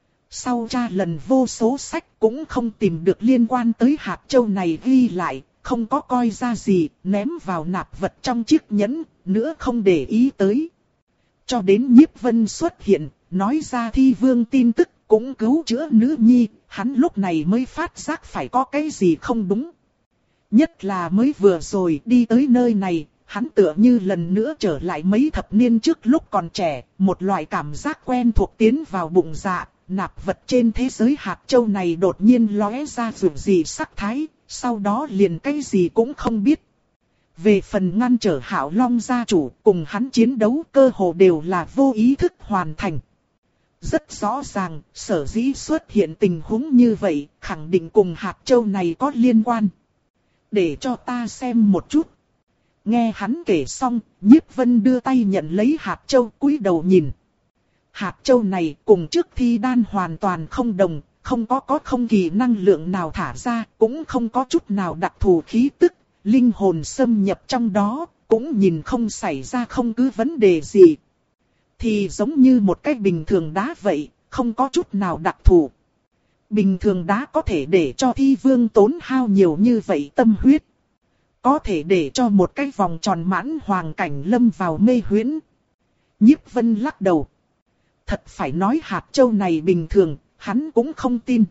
S1: Sau tra lần vô số sách cũng không tìm được liên quan tới hạt châu này ghi lại, không có coi ra gì, ném vào nạp vật trong chiếc nhẫn, nữa không để ý tới. Cho đến Nhiếp Vân xuất hiện, nói ra Thi Vương tin tức, cũng cứu chữa nữ nhi, hắn lúc này mới phát giác phải có cái gì không đúng. Nhất là mới vừa rồi đi tới nơi này, hắn tựa như lần nữa trở lại mấy thập niên trước lúc còn trẻ, một loại cảm giác quen thuộc tiến vào bụng dạ. Nạp vật trên thế giới hạt châu này đột nhiên lóe ra dù gì sắc thái, sau đó liền cái gì cũng không biết. Về phần ngăn trở Hạo Long gia chủ, cùng hắn chiến đấu cơ hồ đều là vô ý thức hoàn thành. Rất rõ ràng, sở dĩ xuất hiện tình huống như vậy, khẳng định cùng hạt châu này có liên quan. Để cho ta xem một chút. Nghe hắn kể xong, Nhiếp Vân đưa tay nhận lấy hạt châu, cúi đầu nhìn. Hạt châu này cùng trước thi đan hoàn toàn không đồng, không có có không kỳ năng lượng nào thả ra, cũng không có chút nào đặc thù khí tức, linh hồn xâm nhập trong đó, cũng nhìn không xảy ra không cứ vấn đề gì. Thì giống như một cái bình thường đá vậy, không có chút nào đặc thù. Bình thường đá có thể để cho Thi Vương tốn hao nhiều như vậy tâm huyết. Có thể để cho một cái vòng tròn mãn hoàng cảnh lâm vào mê huyễn. Nhiếp Vân lắc đầu. Thật phải nói hạt châu này bình thường, hắn cũng không tin.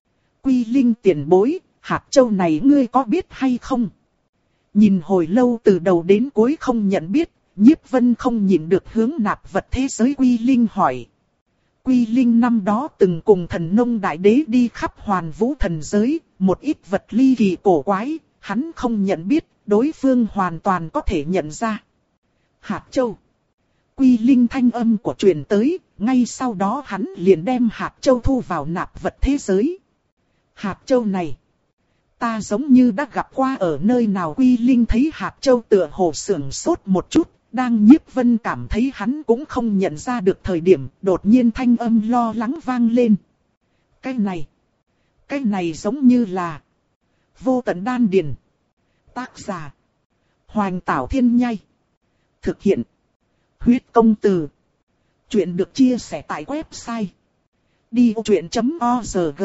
S1: Quy Linh tiền bối, hạt châu này ngươi có biết hay không? Nhìn hồi lâu từ đầu đến cuối không nhận biết, Nhiếp Vân không nhìn được hướng nạp vật thế giới Quy Linh hỏi. Quy Linh năm đó từng cùng thần nông đại đế đi khắp hoàn vũ thần giới, một ít vật ly kỳ cổ quái, hắn không nhận biết, đối phương hoàn toàn có thể nhận ra. Hạt châu. Quy Linh thanh âm của truyền tới, ngay sau đó hắn liền đem hạt châu thu vào nạp vật thế giới. Hạt châu này, ta giống như đã gặp qua ở nơi nào. Quy Linh thấy hạt châu tựa hồ sưởng sốt một chút, đang Nhiếp Vân cảm thấy hắn cũng không nhận ra được thời điểm, đột nhiên thanh âm lo lắng vang lên. Cái này, cái này giống như là Vô Tận Đan Điền. Tác giả Hoành Tảo Thiên Nhai. Thực hiện Huyết Công Từ. Chuyện được chia sẻ tại website đi ô chuyện chấm org.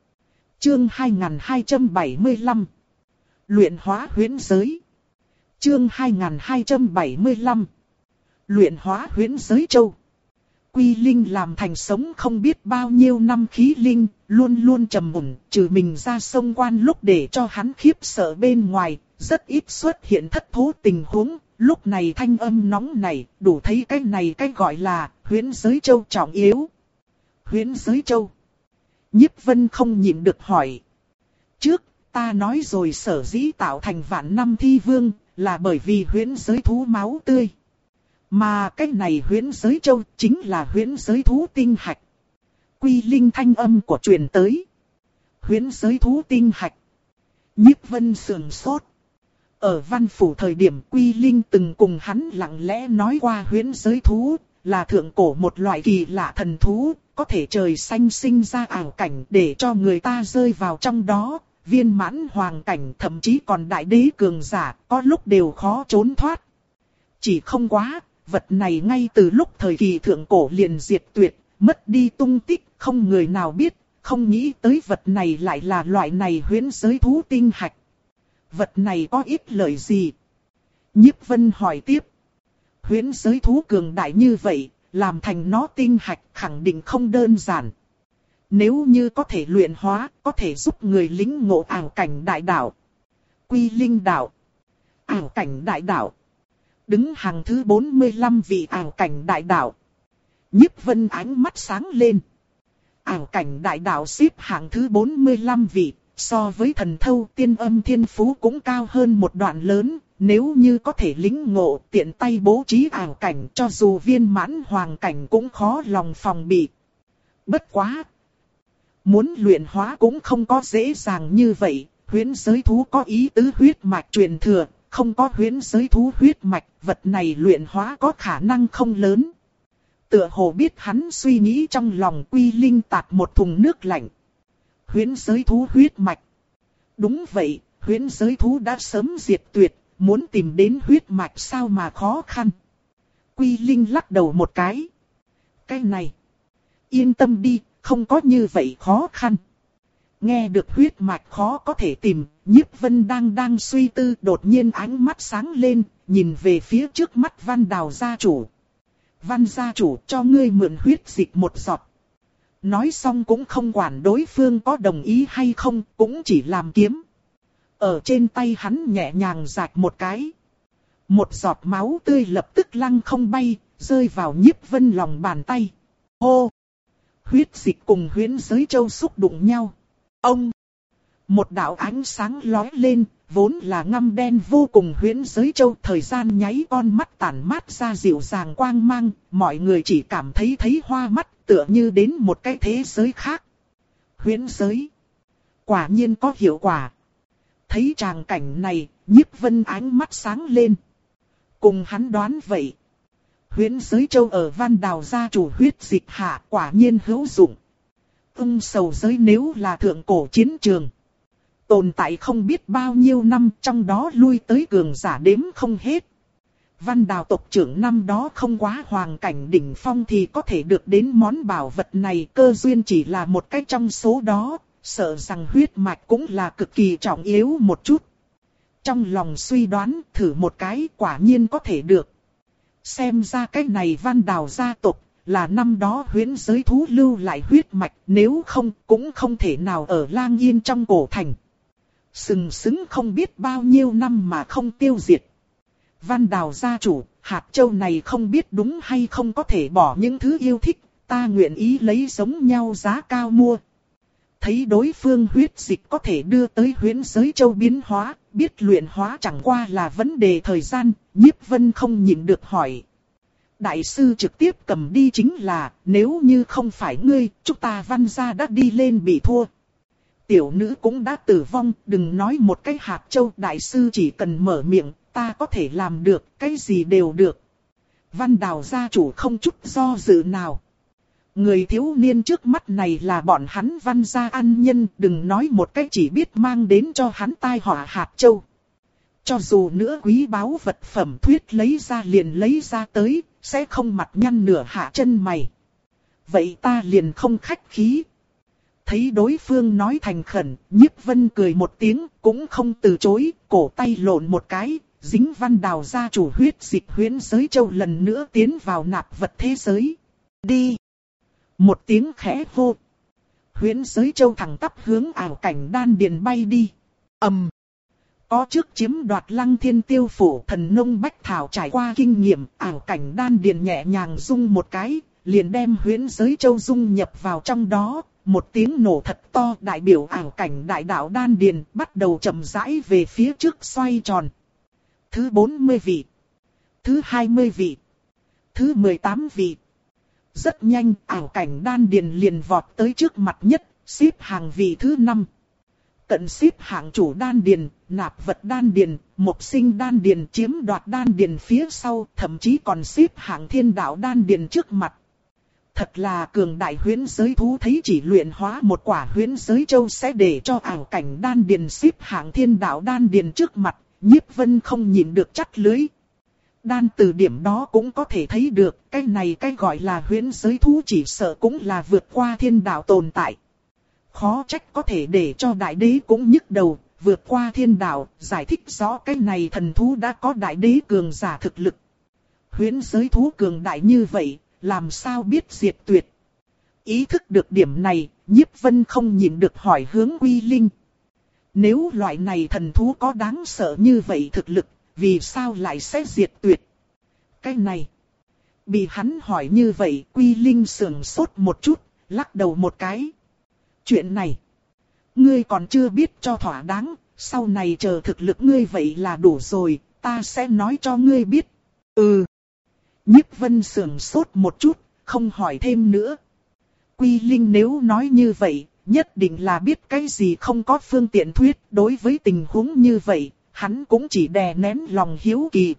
S1: Chương hai nghìn hai trăm bảy mươi lăm. Luyện hóa huyễn giới. Chương hai nghìn hai trăm bảy mươi lăm. Luyện hóa huyễn giới châu. Quy linh làm thành sống không biết bao nhiêu năm khí linh, luôn luôn trầm ổn, trừ mình ra xông quan lúc để cho hắn khiếp sợ bên ngoài, rất ít xuất hiện thất thố tình huống. Lúc này thanh âm nóng này, đủ thấy cái này cái gọi là huyễn giới châu trọng yếu. Huyễn giới châu. Nhiếp Vân không nhịn được hỏi. Trước, ta nói rồi sở dĩ tạo thành vạn năm thi vương, là bởi vì huyễn giới thú máu tươi. Mà cái này huyễn giới châu chính là huyễn giới thú tinh hạch. Quy linh thanh âm của truyền tới. Huyễn giới thú tinh hạch. Nhiếp Vân sườn sốt. Ở văn phủ thời điểm Quy linh từng cùng hắn lặng lẽ nói qua huyễn giới thú, là thượng cổ một loại kỳ lạ thần thú, có thể trời xanh sinh ra ảo cảnh để cho người ta rơi vào trong đó. Viên mãn hoàng cảnh thậm chí còn đại đế cường giả, có lúc đều khó trốn thoát. Chỉ không quá, vật này ngay từ lúc thời kỳ thượng cổ liền diệt tuyệt, mất đi tung tích, không người nào biết, không nghĩ tới vật này lại là loại này huyễn giới thú tinh hạch. Vật này có ích lợi gì? Nhiếp Vân hỏi tiếp. Huyễn giới thú cường đại như vậy, làm thành nó tinh hạch khẳng định không đơn giản. Nếu như có thể luyện hóa, có thể giúp người lĩnh ngộ ảo cảnh đại đạo. Quy linh đạo. Ảo cảnh đại đạo. Đứng hàng thứ bốn mươi lăm vị ảo cảnh đại đạo. Nhiếp Vân ánh mắt sáng lên. Ảo cảnh đại đạo xếp hạng thứ bốn mươi lăm vị, so với thần thâu tiên âm thiên phú cũng cao hơn một đoạn lớn. Nếu như có thể lĩnh ngộ tiện tay bố trí ảo cảnh, cho dù viên mãn hoàng cảnh cũng khó lòng phòng bị. Bất quá. Muốn luyện hóa cũng không có dễ dàng như vậy, huyễn giới thú có ý tứ huyết mạch truyền thừa, không có huyễn giới thú huyết mạch, vật này luyện hóa có khả năng không lớn. Tựa hồ biết hắn suy nghĩ trong lòng Quy linh tạt một thùng nước lạnh. Huyễn giới thú huyết mạch. Đúng vậy, huyễn giới thú đã sớm diệt tuyệt, muốn tìm đến huyết mạch sao mà khó khăn. Quy linh lắc đầu một cái. Cái này, yên tâm đi. Không có như vậy khó khăn. Nghe được huyết mạch khó có thể tìm, Nhiếp Vân đang đang suy tư, đột nhiên ánh mắt sáng lên, nhìn về phía trước mắt Văn Đào gia chủ. Văn gia chủ, cho ngươi mượn huyết dịch một giọt. Nói xong cũng không quản đối phương có đồng ý hay không, cũng chỉ làm kiếm. Ở trên tay hắn nhẹ nhàng rạch một cái. Một giọt máu tươi lập tức lăng không bay, rơi vào Nhiếp Vân lòng bàn tay. Hô! Huyết dịch cùng huyễn giới châu xúc đụng nhau. Ông! Một đạo ánh sáng lóe lên, vốn là ngăm đen vô cùng huyễn giới châu, thời gian nháy con mắt tản mát ra dịu dàng quang mang, mọi người chỉ cảm thấy thấy hoa mắt, tựa như đến một cái thế giới khác. Huyễn giới. Quả nhiên có hiệu quả. Thấy tràng cảnh này, Nhiếp Vân ánh mắt sáng lên. Cùng hắn đoán vậy. Huyễn giới châu ở Văn Đào gia chủ huyết dịch hạ quả nhiên hữu dụng. Ưng sầu giới nếu là thượng cổ chiến trường. Tồn tại không biết bao nhiêu năm, trong đó lui tới cường giả đếm không hết. Văn Đào tộc trưởng năm đó không quá hoàng cảnh đỉnh phong thì có thể được đến món bảo vật này, cơ duyên chỉ là một cái trong số đó, sợ rằng huyết mạch cũng là cực kỳ trọng yếu một chút. Trong lòng suy đoán thử một cái quả nhiên có thể được. Xem ra cái này Văn Đào gia tộc là năm đó huyễn giới thú lưu lại huyết mạch, nếu không cũng không thể nào ở Lang Yên trong cổ thành. Sừng sững không biết bao nhiêu năm mà không tiêu diệt. Văn Đào gia chủ, hạt châu này không biết đúng hay không có thể bỏ những thứ yêu thích, ta nguyện ý lấy giống nhau giá cao mua. Thấy đối phương huyết dịch có thể đưa tới huyễn giới châu biến hóa, biết luyện hóa chẳng qua là vấn đề thời gian, Nhiếp Vân không nhịn được hỏi. Đại sư trực tiếp cầm đi chính là, nếu như không phải ngươi, chúng ta Văn gia đã đi lên bị thua. Tiểu nữ cũng đã tử vong, đừng nói một cái hạt châu, đại sư chỉ cần mở miệng, ta có thể làm được, cái gì đều được. Văn Đào gia chủ không chút do dự nào. Người thiếu niên trước mắt này là bọn hắn Văn gia ăn nhân, đừng nói một cái chỉ biết mang đến cho hắn tai họa hạt châu. Cho dù nữa quý báu vật phẩm thuyết lấy ra liền lấy ra tới, sẽ không mặt nhăn nửa hạ chân mày. Vậy ta liền không khách khí. Thấy đối phương nói thành khẩn, Nhiếp Vân cười một tiếng, cũng không từ chối, cổ tay lộn một cái, dính Văn Đào gia chủ huyết dịch huyễn giới châu lần nữa tiến vào nạp vật thế giới. đi. Một tiếng khẽ hô. Huyễn giới châu thẳng tắp hướng ảo cảnh đan điền bay đi. ầm. Có trước chiếm đoạt Lăng Thiên Tiêu phủ thần nông bách thảo trải qua kinh nghiệm, ảo cảnh đan điền nhẹ nhàng rung một cái, liền đem huyễn giới châu dung nhập vào trong đó. Một tiếng nổ thật to, đại biểu ảo cảnh đại đạo đan điền bắt đầu chậm rãi về phía trước xoay tròn. Thứ bốn mươi vị, thứ hai mươi vị, thứ mười tám vị. Rất nhanh, ảo cảnh đan điền liền vọt tới trước mặt nhất, xếp hàng vị thứ năm. Cận xếp hạng chủ đan điền, nạp vật đan điền, mộc sinh đan điền chiếm đoạt đan điền phía sau, thậm chí còn xếp hạng thiên đạo đan điền trước mặt. Thật là cường đại huyễn giới thú, thấy chỉ luyện hóa một quả huyễn giới châu sẽ để cho ảo cảnh đan điền xếp hạng thiên đạo đan điền trước mặt, Nhiếp Vân không nhịn được chắt lưỡi. Đan từ điểm đó cũng có thể thấy được, cái này cái gọi là huyễn giới thú chỉ sợ cũng là vượt qua thiên đạo tồn tại. Khó trách có thể để cho đại đế cũng nhức đầu, vượt qua thiên đạo, giải thích rõ cái này thần thú đã có đại đế cường giả thực lực. Huyễn giới thú cường đại như vậy, làm sao biết diệt tuyệt? Ý thức được điểm này, Nhiếp Vân không nhịn được hỏi hướng Quy Linh. Nếu loại này thần thú có đáng sợ như vậy thực lực, vì sao lại sẽ diệt tuyệt? Cái này, bị hắn hỏi như vậy, Quy Linh sườn sốt một chút, lắc đầu một cái. Chuyện này, ngươi còn chưa biết cho thỏa đáng, sau này chờ thực lực ngươi vậy là đủ rồi, ta sẽ nói cho ngươi biết. Ừ. Nhiếp Vân sườn sốt một chút, không hỏi thêm nữa. Quy Linh nếu nói như vậy, nhất định là biết cái gì không có phương tiện thuyết. Đối với tình huống như vậy, hắn cũng chỉ đè nén lòng hiếu kỳ.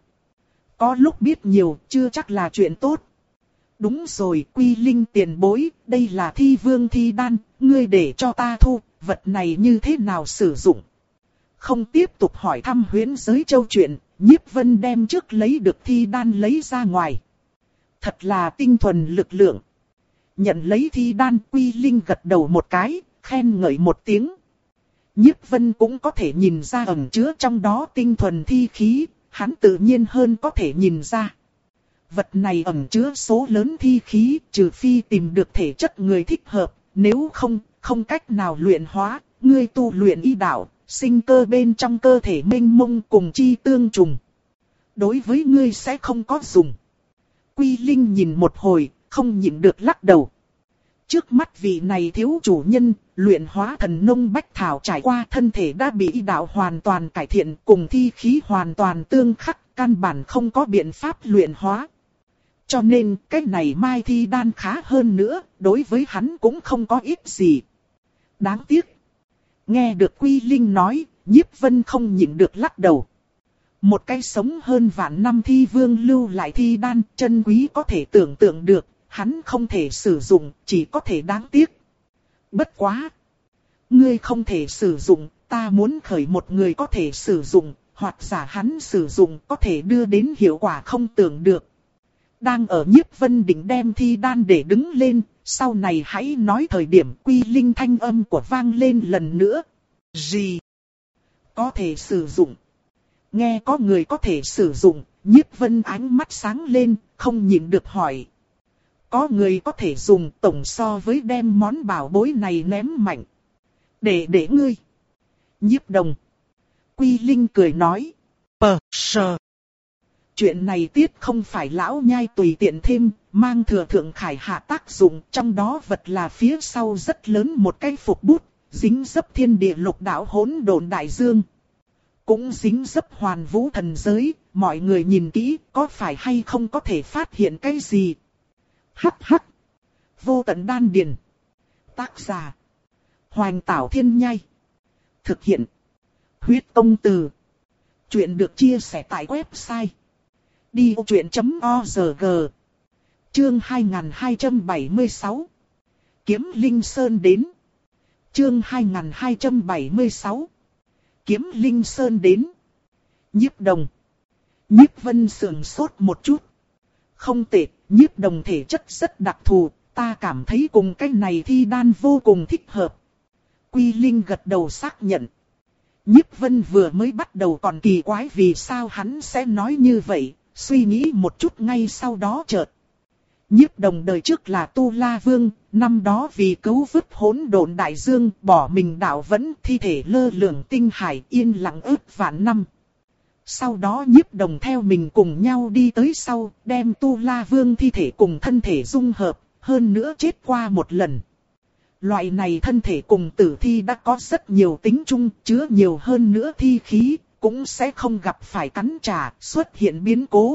S1: Có lúc biết nhiều, chưa chắc là chuyện tốt. Đúng rồi, Quy Linh tiền bối, đây là thi vương thi đan, ngươi để cho ta thu, vật này như thế nào sử dụng? Không tiếp tục hỏi thăm huyễn giới châu chuyện, Nhiếp Vân đem trước lấy được thi đan lấy ra ngoài. Thật là tinh thuần lực lượng. Nhận lấy thi đan, Quy Linh gật đầu một cái, khen ngợi một tiếng. Nhiếp Vân cũng có thể nhìn ra ẩn chứa trong đó tinh thuần thi khí, hắn tự nhiên hơn có thể nhìn ra. Vật này ẩn chứa số lớn thi khí, trừ phi tìm được thể chất người thích hợp, nếu không, không cách nào luyện hóa, ngươi tu luyện y đạo, sinh cơ bên trong cơ thể mênh mông cùng chi tương trùng. Đối với ngươi sẽ không có dùng. Quy Linh nhìn một hồi, không nhịn được lắc đầu. Trước mắt vị này thiếu chủ nhân, luyện hóa thần nông bách thảo trải qua thân thể đã bị y đạo hoàn toàn cải thiện, cùng thi khí hoàn toàn tương khắc, căn bản không có biện pháp luyện hóa. Cho nên, cái này mai thi đan khá hơn nữa, đối với hắn cũng không có ít gì. Đáng tiếc. Nghe được Quy Linh nói, Nhiếp Vân không nhịn được lắc đầu. Một cái sống hơn vạn năm thi vương lưu lại thi đan, chân quý có thể tưởng tượng được, hắn không thể sử dụng, chỉ có thể đáng tiếc. Bất quá. Ngươi không thể sử dụng, ta muốn khởi một người có thể sử dụng, hoặc giả hắn sử dụng có thể đưa đến hiệu quả không tưởng được. Đang ở Nhiếp Vân định đem thi đan để đứng lên, sau này hãy nói thời điểm Quy Linh thanh âm của vang lên lần nữa. Gì? Có thể sử dụng. Nghe có người có thể sử dụng, Nhiếp Vân ánh mắt sáng lên, không nhịn được hỏi. Có người có thể dùng tổng so với đem món bảo bối này ném mạnh. Để để ngươi. Nhiếp Đồng. Quy Linh cười nói. Pờ sờ. Chuyện này tiết không phải lão nhai tùy tiện thêm, mang thừa thượng khải hạ tác dụng, trong đó vật là phía sau rất lớn một cái phục bút, dính dấp thiên địa lục đạo hỗn độn đại dương. Cũng dính dấp hoàn vũ thần giới, mọi người nhìn kỹ, có phải hay không có thể phát hiện cái gì? Hắc hắc. Vô tận đan điền. Tác giả. Hoành Tảo Thiên Nhai. Thực hiện. Huyết Công Từ. Chuyện được chia sẻ tại website đi ô chuyện chấm org. Chương hai nghìn hai trăm bảy mươi sáu. Kiếm Linh Sơn đến. Chương hai nghìn hai trăm bảy mươi sáu. Kiếm Linh Sơn đến. Nhiếp Đồng. Nhiếp Vân sườn sốt một chút. Không tệ, Nhiếp Đồng thể chất rất đặc thù, ta cảm thấy cùng cái này thi đan vô cùng thích hợp. Quy Linh gật đầu xác nhận. Nhiếp Vân vừa mới bắt đầu còn kỳ quái vì sao hắn sẽ nói như vậy, suy nghĩ một chút ngay sau đó chợt. Nhiếp Đồng đời trước là Tu La Vương, năm đó vì cứu vớt hỗn độn đại dương, bỏ mình đạo vẫn thi thể lơ lửng tinh hải yên lặng ước vạn năm. Sau đó Nhiếp Đồng theo mình cùng nhau đi tới sau, đem Tu La Vương thi thể cùng thân thể dung hợp, hơn nữa chết qua một lần. Loại này thân thể cùng tử thi đã có rất nhiều tính chung, chứa nhiều hơn nữa thi khí, cũng sẽ không gặp phải cắn trả, xuất hiện biến cố.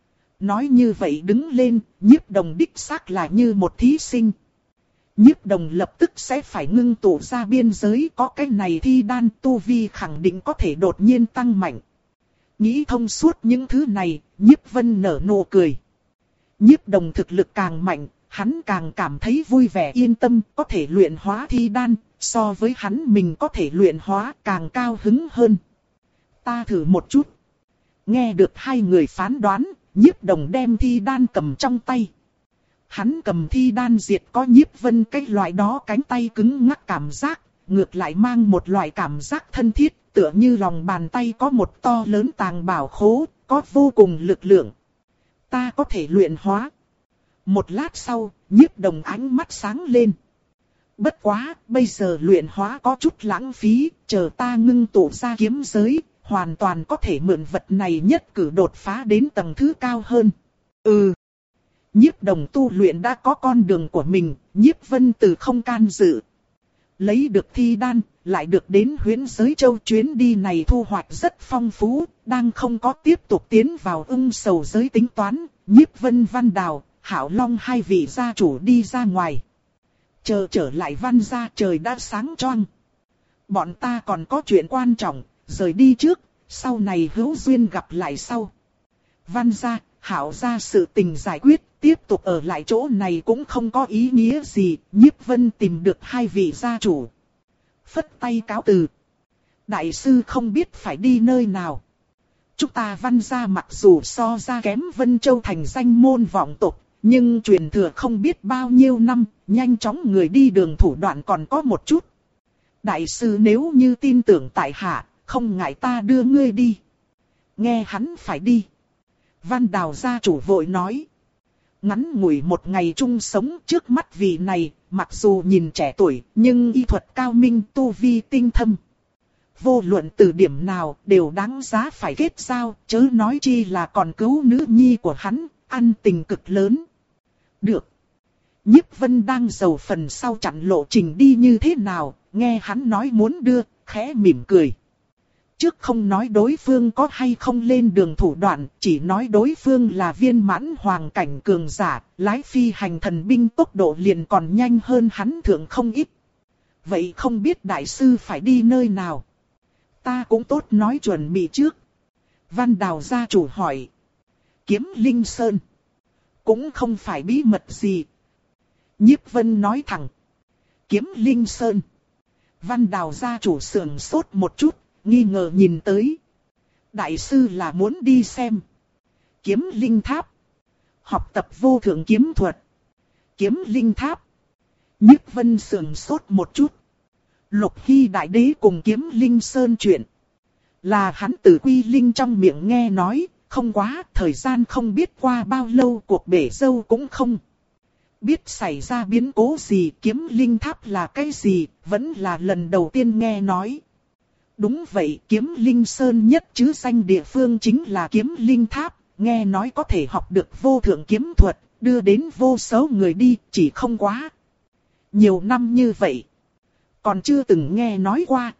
S1: Nói như vậy đứng lên, Nhiếp Đồng đích xác là như một thí sinh. Nhiếp Đồng lập tức sẽ phải ngưng tụ ra biên giới, có cái này thi đan tu vi khẳng định có thể đột nhiên tăng mạnh. Nghĩ thông suốt những thứ này, Nhiếp Vân nở nụ cười. Nhiếp Đồng thực lực càng mạnh, hắn càng cảm thấy vui vẻ yên tâm, có thể luyện hóa thi đan, so với hắn mình có thể luyện hóa càng cao hứng hơn. Ta thử một chút. Nghe được hai người phán đoán, Nhiếp Đồng đem thi đan cầm trong tay. Hắn cầm thi đan diệt có Nhiếp Vân cái loại đó cánh tay cứng ngắc cảm giác, ngược lại mang một loại cảm giác thân thiết, tựa như lòng bàn tay có một to lớn tàng bảo khố, có vô cùng lực lượng. Ta có thể luyện hóa. Một lát sau, Nhiếp Đồng ánh mắt sáng lên. Bất quá, bây giờ luyện hóa có chút lãng phí, chờ ta ngưng tụ ra kiếm giới, hoàn toàn có thể mượn vật này nhất cử đột phá đến tầng thứ cao hơn. Ừ. Nhiếp Đồng tu luyện đã có con đường của mình, Nhiếp Vân từ không can dự. Lấy được thi đan, lại được đến Huyễn Giới Châu, chuyến đi này thu hoạch rất phong phú, đang không có tiếp tục tiến vào Ưng Sầu giới tính toán, Nhiếp Vân, Văn Đào, Hạo Long hai vị gia chủ đi ra ngoài. Chờ trở lại Văn gia trời đã sáng choang. Bọn ta còn có chuyện quan trọng, rời đi trước, sau này hữu duyên gặp lại sau. Văn gia, Hạo gia sự tình giải quyết, tiếp tục ở lại chỗ này cũng không có ý nghĩa gì, Nhiếp Vân tìm được hai vị gia chủ. Phất tay cáo từ. Đại sư không biết phải đi nơi nào. Chúng ta Văn gia mặc dù so ra kém Vân Châu thành danh môn vọng tộc, nhưng truyền thừa không biết bao nhiêu năm, nhanh chóng người đi đường thủ đoạn còn có một chút. Đại sư nếu như tin tưởng tại hạ, không ngại ta đưa ngươi đi. Nghe hắn phải đi. Văn Đào gia chủ vội nói. Ngắn ngủi một ngày chung sống trước mắt vị này, mặc dù nhìn trẻ tuổi, nhưng y thuật cao minh, tu vi tinh thâm. Vô luận từ điểm nào đều đáng giá phải kết giao, chớ nói chi là còn cứu nữ nhi của hắn, ăn tình cực lớn. Được. Nhiếp Vân đang giàu phần sau chặn lộ trình đi như thế nào, nghe hắn nói muốn đưa, khẽ mỉm cười. Trước không nói đối phương có hay không lên đường thủ đoạn, chỉ nói đối phương là viên mãn hoàng cảnh cường giả, lái phi hành thần binh tốc độ liền còn nhanh hơn hắn thượng không ít. Vậy không biết đại sư phải đi nơi nào? Ta cũng tốt nói chuẩn bị trước. Văn Đào gia chủ hỏi. Kiếm Linh Sơn. Cũng không phải bí mật gì. Nhiếp Vân nói thẳng. Kiếm Linh Sơn. Văn Đào gia chủ sườn sốt một chút, nghi ngờ nhìn tới. Đại sư là muốn đi xem. Kiếm Linh Tháp. Học tập vô thượng kiếm thuật. Kiếm Linh Tháp. Nhiếp Vân sườn sốt một chút. Lục Hy Đại Đế cùng Kiếm Linh Sơn chuyện. Là hắn từ Quy Linh trong miệng nghe nói, không quá, thời gian không biết qua bao lâu cuộc bể dâu cũng không. Biết xảy ra biến cố gì, Kiếm Linh Tháp là cái gì, vẫn là lần đầu tiên nghe nói. Đúng vậy, Kiếm Linh Sơn nhất chứ danh địa phương chính là Kiếm Linh Tháp, nghe nói có thể học được vô thượng kiếm thuật, đưa đến vô số người đi, chỉ không quá. Nhiều năm như vậy, còn chưa từng nghe nói qua.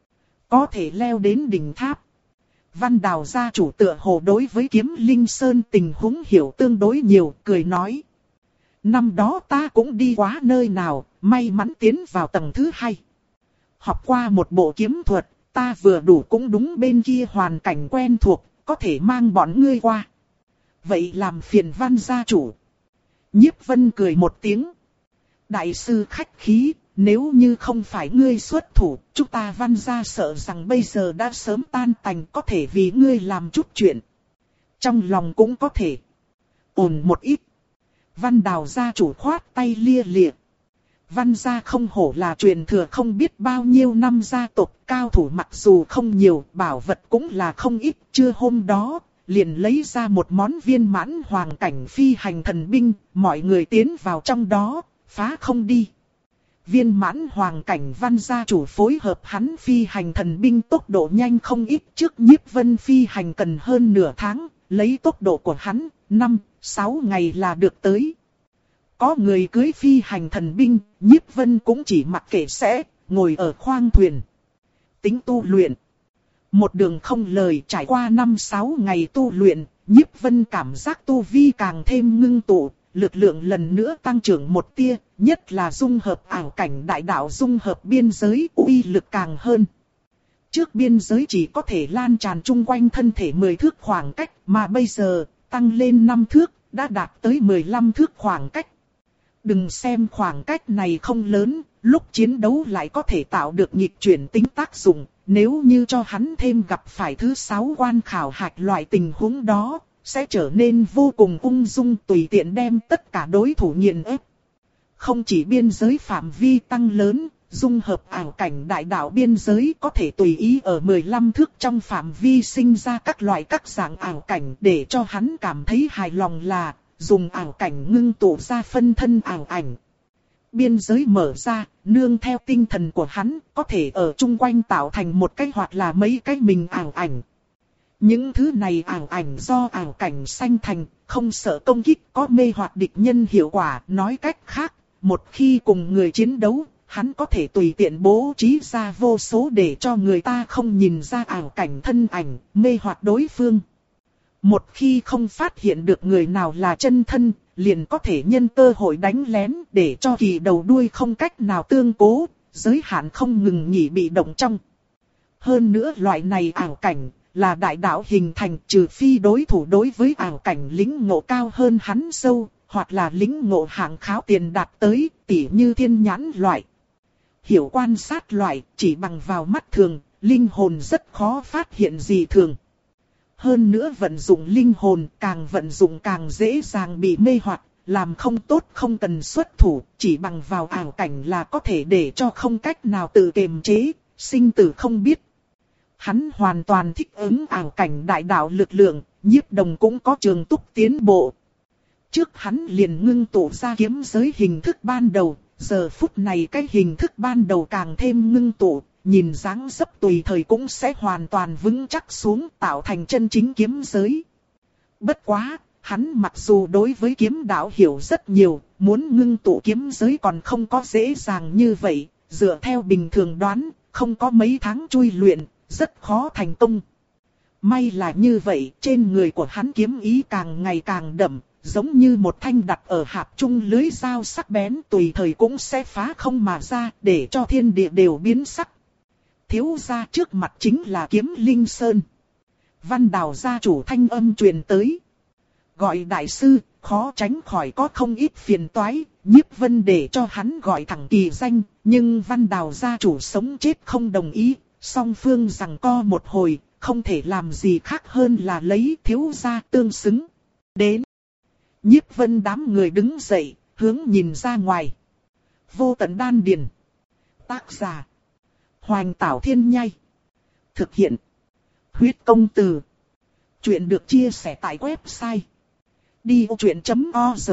S1: Có thể leo đến đỉnh tháp. Văn Đào gia chủ tựa hồ đối với Kiếm Linh Sơn tình huống hiểu tương đối nhiều, cười nói. Năm đó ta cũng đi quá nơi nào, may mắn tiến vào tầng thứ hai. Học qua một bộ kiếm thuật, ta vừa đủ cũng đúng bên kia hoàn cảnh quen thuộc, có thể mang bọn ngươi qua. Vậy làm phiền Văn gia chủ. Nhiếp Vân cười một tiếng. Đại sư khách khí, nếu như không phải ngươi xuất thủ, chúng ta Văn gia sợ rằng bây giờ đã sớm tan tành, có thể vì ngươi làm chút chuyện. Trong lòng cũng có thể ổn một ít. Văn Đào gia chủ khoát tay lia lịa. Văn gia không hổ là truyền thừa không biết bao nhiêu năm gia tộc, cao thủ mặc dù không nhiều, bảo vật cũng là không ít. Chưa hôm đó, liền lấy ra một món viên mãn hoàng cảnh phi hành thần binh, mọi người tiến vào trong đó, phá không đi. Viên mãn hoàng cảnh Văn gia chủ phối hợp hắn phi hành thần binh tốc độ nhanh không ít, trước Nhiếp Vân phi hành cần hơn nửa tháng, lấy tốc độ của hắn, năm, sáu ngày là được tới. Có người cưới phi hành thần binh, Nhiếp Vân cũng chỉ mặc kệ sẽ, ngồi ở khoang thuyền. Tính tu luyện. Một đường không lời trải qua năm sáu ngày tu luyện, Nhiếp Vân cảm giác tu vi càng thêm ngưng tụ, lực lượng lần nữa tăng trưởng một tia, nhất là dung hợp ảo cảnh đại đạo dung hợp biên giới uy lực càng hơn. Trước biên giới chỉ có thể lan tràn chung quanh thân thể mười thước khoảng cách, mà bây giờ tăng lên năm thước, đã đạt tới mười lăm thước khoảng cách. Đừng xem khoảng cách này không lớn, lúc chiến đấu lại có thể tạo được nhịp chuyển tính tác dụng. Nếu như cho hắn thêm gặp phải thứ sáu quan khảo hạch loại tình huống đó, sẽ trở nên vô cùng ung dung tùy tiện đem tất cả đối thủ nghiền ép. Không chỉ biên giới phạm vi tăng lớn, dung hợp ảo cảnh đại đạo biên giới có thể tùy ý ở mười lăm thước trong phạm vi sinh ra các loại các dạng ảo cảnh để cho hắn cảm thấy hài lòng là dùng ảo cảnh ngưng tụ ra phân thân ảo ảnh. Biên giới mở ra, nương theo tinh thần của hắn, có thể ở chung quanh tạo thành một cái hoặc là mấy cái mình ảo ảnh. Những thứ này ảo ảnh do ảo cảnh sanh thành, không sợ công kích, có mê hoặc địch nhân hiệu quả. Nói cách khác, một khi cùng người chiến đấu, hắn có thể tùy tiện bố trí ra vô số để cho người ta không nhìn ra ảo cảnh thân ảnh, mê hoặc đối phương. Một khi không phát hiện được người nào là chân thân, liền có thể nhân cơ hội đánh lén để cho kỳ đầu đuôi không cách nào tương cố, giới hạn không ngừng nghỉ bị động trong. Hơn nữa loại này ảo cảnh là đại đạo hình thành, trừ phi đối thủ đối với ảo cảnh lĩnh ngộ cao hơn hắn sâu, hoặc là lĩnh ngộ hạng kháo tiền đạt tới, tỉ như thiên nhãn loại. Hiểu quan sát loại, chỉ bằng vào mắt thường, linh hồn rất khó phát hiện gì thường. Hơn nữa vận dụng linh hồn càng vận dụng càng dễ dàng bị mê hoặc, làm không tốt không cần xuất thủ, chỉ bằng vào ảo cảnh là có thể để cho không cách nào tự kiềm chế, sinh tử không biết. Hắn hoàn toàn thích ứng ảo cảnh đại đạo lực lượng, Nhiếp Đồng cũng có trường túc tiến bộ. Trước hắn liền ngưng tụ ra kiếm giới hình thức ban đầu, giờ phút này cái hình thức ban đầu càng thêm ngưng tụ. Nhìn dáng dấp tùy thời cũng sẽ hoàn toàn vững chắc xuống tạo thành chân chính kiếm giới. Bất quá, hắn mặc dù đối với kiếm đạo hiểu rất nhiều, muốn ngưng tụ kiếm giới còn không có dễ dàng như vậy. Dựa theo bình thường đoán, không có mấy tháng chui luyện, rất khó thành công. May là như vậy, trên người của hắn kiếm ý càng ngày càng đậm, giống như một thanh đặt ở hạp trung lưới dao sắc bén tùy thời cũng sẽ phá không mà ra để cho thiên địa đều biến sắc. Thiếu gia trước mặt chính là Kiếm Linh Sơn. Văn Đào gia chủ thanh âm truyền tới. Gọi đại sư, khó tránh khỏi có không ít phiền toái, Nhiếp Vân để cho hắn gọi thẳng kỳ danh, nhưng Văn Đào gia chủ sống chết không đồng ý, song phương giằng co một hồi, không thể làm gì khác hơn là lấy thiếu gia tương xứng. Đến. Nhiếp Vân đám người đứng dậy, hướng nhìn ra ngoài. Vô tận đan điền. Tác giả. Hoành Tảo Thiên Nhai. Thực hiện. Huyết Công Từ. Chuyện được chia sẻ tại website đi vô chuyện chấm org.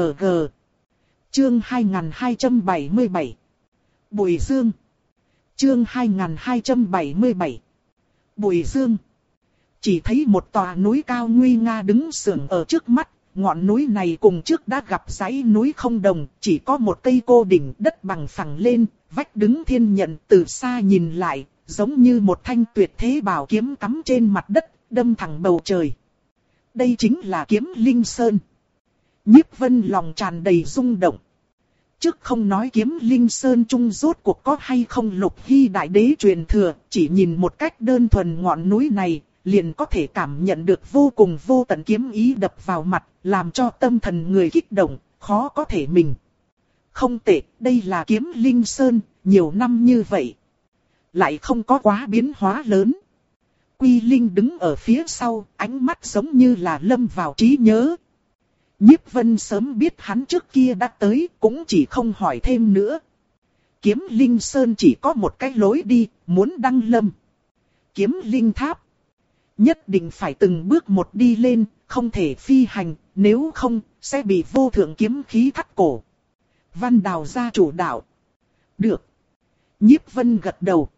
S1: Chương hai nghìn hai trăm bảy mươi bảy. Bùi Dương. Chương hai nghìn hai trăm bảy mươi bảy. Bùi Dương. Chỉ thấy một tòa núi cao nguy nga đứng sừng ở trước mắt. Ngọn núi này cùng trước đã gặp dãy núi không đồng, chỉ có một cây cô đỉnh đất bằng phẳng lên, vách đứng thiên nhận từ xa nhìn lại, giống như một thanh tuyệt thế bảo kiếm cắm trên mặt đất, đâm thẳng bầu trời. Đây chính là Kiếm Linh Sơn. Nhiếp Vân lòng tràn đầy rung động. Trước không nói Kiếm Linh Sơn trung rốt cuộc có hay không Lục Hy đại đế truyền thừa, chỉ nhìn một cách đơn thuần ngọn núi này, liền có thể cảm nhận được vô cùng vô tận kiếm ý đập vào mặt, làm cho tâm thần người kích động, khó có thể mình. Không tệ, đây là Kiếm Linh Sơn, nhiều năm như vậy. Lại không có quá biến hóa lớn. Quy Linh đứng ở phía sau, ánh mắt giống như là lâm vào trí nhớ. Nhiếp Vân sớm biết hắn trước kia đã tới, cũng chỉ không hỏi thêm nữa. Kiếm Linh Sơn chỉ có một cái lối đi, muốn đăng lâm. Kiếm Linh Tháp. Nhất định phải từng bước một đi lên, không thể phi hành, nếu không, sẽ bị vô thượng kiếm khí thắt cổ. Văn Đào gia chủ đạo. Được. Nhiếp Vân gật đầu.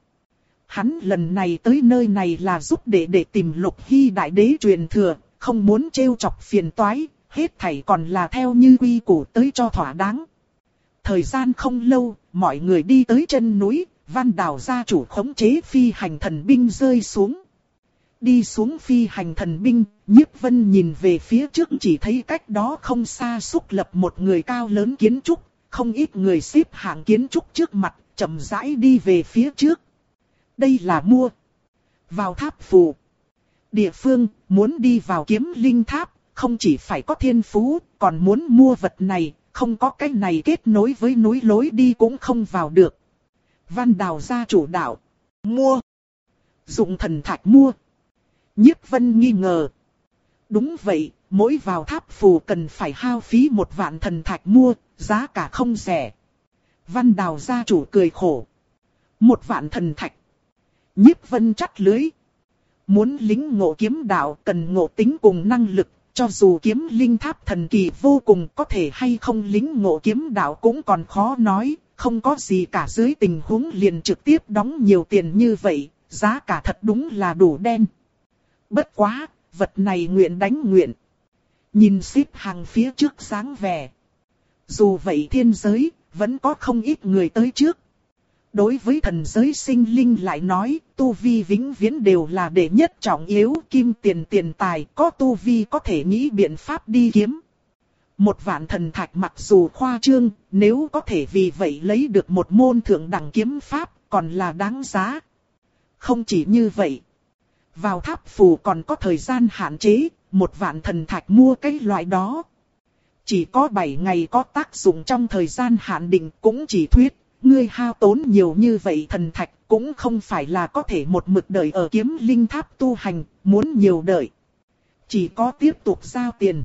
S1: Hắn lần này tới nơi này là giúp để để tìm Lục Hy đại đế truyền thừa, không muốn trêu chọc phiền toái, hết thảy còn là theo như quy củ tới cho thỏa đáng. Thời gian không lâu, mọi người đi tới chân núi, Văn Đào gia chủ khống chế phi hành thần binh rơi xuống. Đi xuống phi hành thần binh, Nhiếp Vân nhìn về phía trước chỉ thấy cách đó không xa xúc lập một người cao lớn kiến trúc, không ít người xếp hạng kiến trúc trước mặt, chậm rãi đi về phía trước. Đây là mua vào tháp phù. Địa phương muốn đi vào kiếm linh tháp, không chỉ phải có thiên phú, còn muốn mua vật này, không có cái này kết nối với núi lối đi cũng không vào được. Văn Đào gia chủ đạo. Mua. Dụng thần thạch mua. Nhiếp Vân nghi ngờ. Đúng vậy, mỗi vào tháp phù cần phải hao phí một vạn thần thạch mua, giá cả không rẻ. Văn Đào gia chủ cười khổ. Một vạn thần thạch. Nhiếp Vân chắt lưới. Muốn lính ngộ kiếm đạo cần ngộ tính cùng năng lực, cho dù kiếm linh tháp thần kỳ vô cùng có thể hay không lính ngộ kiếm đạo cũng còn khó nói, không có gì cả dưới tình huống liền trực tiếp đóng nhiều tiền như vậy, giá cả thật đúng là đủ đen. Bất quá, vật này nguyện đánh nguyện. Nhìn xếp hàng phía trước sáng vẻ. Dù vậy thiên giới, vẫn có không ít người tới trước. Đối với thần giới sinh linh lại nói, tu vi vĩnh viễn đều là đệ nhất trọng yếu, kim tiền tiền tài, có tu vi có thể nghĩ biện pháp đi kiếm. Một vạn thần thạch mặc dù khoa trương, nếu có thể vì vậy lấy được một môn thượng đẳng kiếm pháp, còn là đáng giá. Không chỉ như vậy. Vào tháp phù còn có thời gian hạn chế, một vạn thần thạch mua cái loại đó. Chỉ có bảy ngày có tác dụng trong thời gian hạn định cũng chỉ thuyết, ngươi hao tốn nhiều như vậy thần thạch cũng không phải là có thể một mực đợi ở kiếm linh tháp tu hành, muốn nhiều đợi. Chỉ có tiếp tục giao tiền.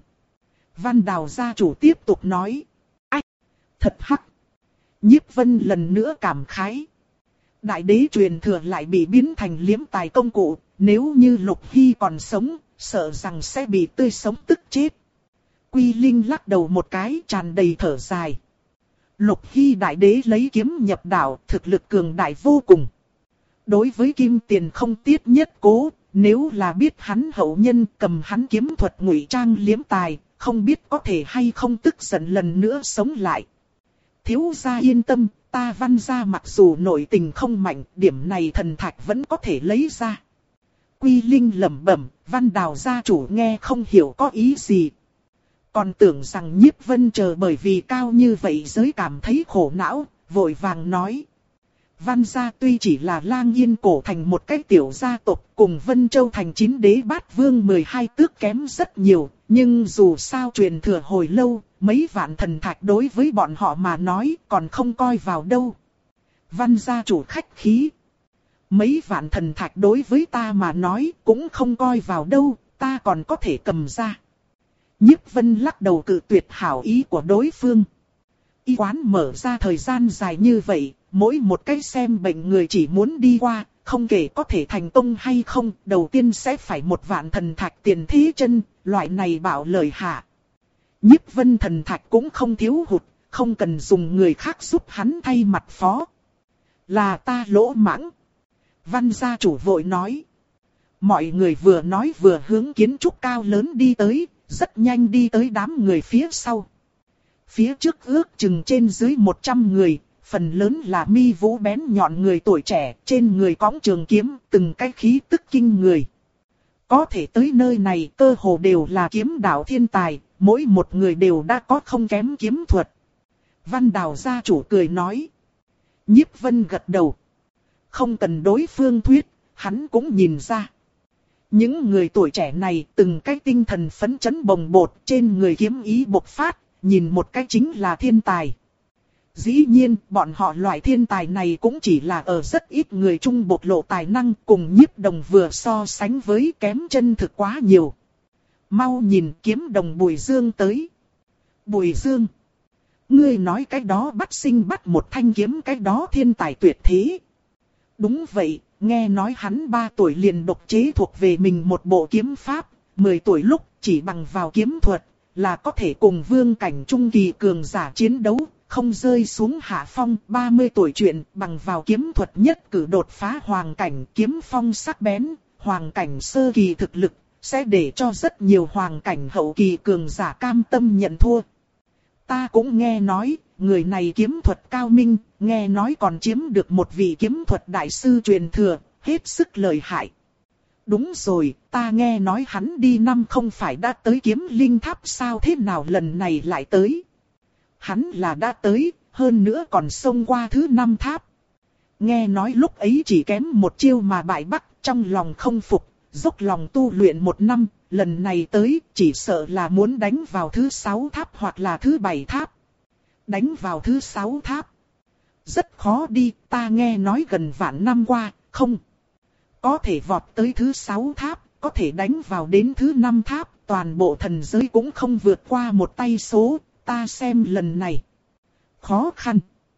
S1: Văn Đào gia chủ tiếp tục nói. Ách! Thật hắc! Nhiếp Vân lần nữa cảm khái. Đại đế truyền thừa lại bị biến thành liếm tài công cụ, nếu như Lục Hy còn sống, sợ rằng sẽ bị tươi sống tức chết. Quy Linh lắc đầu một cái tràn đầy thở dài. Lục Hy đại đế lấy kiếm nhập đạo, thực lực cường đại vô cùng. Đối với kim tiền không tiết nhất cố, nếu là biết hắn hậu nhân cầm hắn kiếm thuật ngụy trang liếm tài, không biết có thể hay không tức giận lần nữa sống lại. Thiếu gia yên tâm, ta Văn gia mặc dù nội tình không mạnh, điểm này thần thạch vẫn có thể lấy ra. Quy Linh lẩm bẩm, Văn Đào gia chủ nghe không hiểu có ý gì. Còn tưởng rằng Nhiếp Vân chờ bởi vì cao như vậy giới cảm thấy khổ não, vội vàng nói. Văn gia tuy chỉ là Lang Yên cổ thành một cái tiểu gia tộc, cùng Vân Châu thành chín đế bát vương mười hai tước kém rất nhiều, nhưng dù sao truyền thừa hồi lâu, mấy vạn thần thạch đối với bọn họ mà nói còn không coi vào đâu. Văn gia chủ khách khí. Mấy vạn thần thạch đối với ta mà nói cũng không coi vào đâu, ta còn có thể cầm ra. Nhiếp Vân lắc đầu cự tuyệt hảo ý của đối phương. Y quán mở ra thời gian dài như vậy, mỗi một cái xem bệnh người chỉ muốn đi qua, không kể có thể thành công hay không, đầu tiên sẽ phải một vạn thần thạch tiền thế chân, loại này bảo lời hạ. Nhiếp Vân thần thạch cũng không thiếu hụt, không cần dùng người khác giúp hắn thay mặt phó. Là ta lỗ mãng. Văn gia chủ vội nói. Mọi người vừa nói vừa hướng kiến trúc cao lớn đi tới, rất nhanh đi tới đám người phía sau. Phía trước ước chừng trên dưới một trăm người, phần lớn là mi vũ bén nhọn người tuổi trẻ, trên người cõng trường kiếm, từng cái khí tức kinh người. Có thể tới nơi này cơ hồ đều là kiếm đạo thiên tài, mỗi một người đều đã có không kém kiếm thuật. Văn Đào gia chủ cười nói. Nhiếp Vân gật đầu. Không cần đối phương thuyết, hắn cũng nhìn ra. Những người tuổi trẻ này từng cái tinh thần phấn chấn bồng bột, trên người kiếm ý bộc phát, nhìn một cái chính là thiên tài. Dĩ nhiên, bọn họ loại thiên tài này cũng chỉ là ở rất ít người trung bộc lộ tài năng, cùng Nhiếp Đồng vừa so sánh với kém chân thực quá nhiều. Mau nhìn kiếm đồng Bùi Dương tới. Bùi Dương. Ngươi nói cái đó bắt sinh bắt một thanh kiếm, cái đó thiên tài tuyệt thế. Đúng vậy, nghe nói hắn ba tuổi liền độc chế thuộc về mình một bộ kiếm pháp, mười tuổi lúc chỉ bằng vào kiếm thuật là có thể cùng vương cảnh trung kỳ cường giả chiến đấu, không rơi xuống hạ phong. ba mươi tuổi chuyện bằng vào kiếm thuật nhất cử đột phá hoàng cảnh, kiếm phong sắc bén, hoàng cảnh sơ kỳ thực lực, sẽ để cho rất nhiều hoàng cảnh hậu kỳ cường giả cam tâm nhận thua. Ta cũng nghe nói, người này kiếm thuật cao minh, nghe nói còn chiếm được một vị kiếm thuật đại sư truyền thừa, hết sức lợi hại. Đúng rồi, ta nghe nói hắn đi năm không phải đã tới kiếm linh tháp sao, thế nào lần này lại tới? Hắn là đã tới, hơn nữa còn xông qua thứ năm tháp. Nghe nói lúc ấy chỉ kém một chiêu mà bại bắc, trong lòng không phục, dốc lòng tu luyện một năm, lần này tới chỉ sợ là muốn đánh vào thứ sáu tháp hoặc là thứ bảy tháp. Đánh vào thứ sáu tháp. Rất khó đi, ta nghe nói gần vạn năm qua, không. Có thể vọt tới thứ sáu tháp, có thể đánh vào đến thứ năm tháp, toàn bộ thần giới cũng không vượt qua một tay số, ta xem lần này. Khó khăn.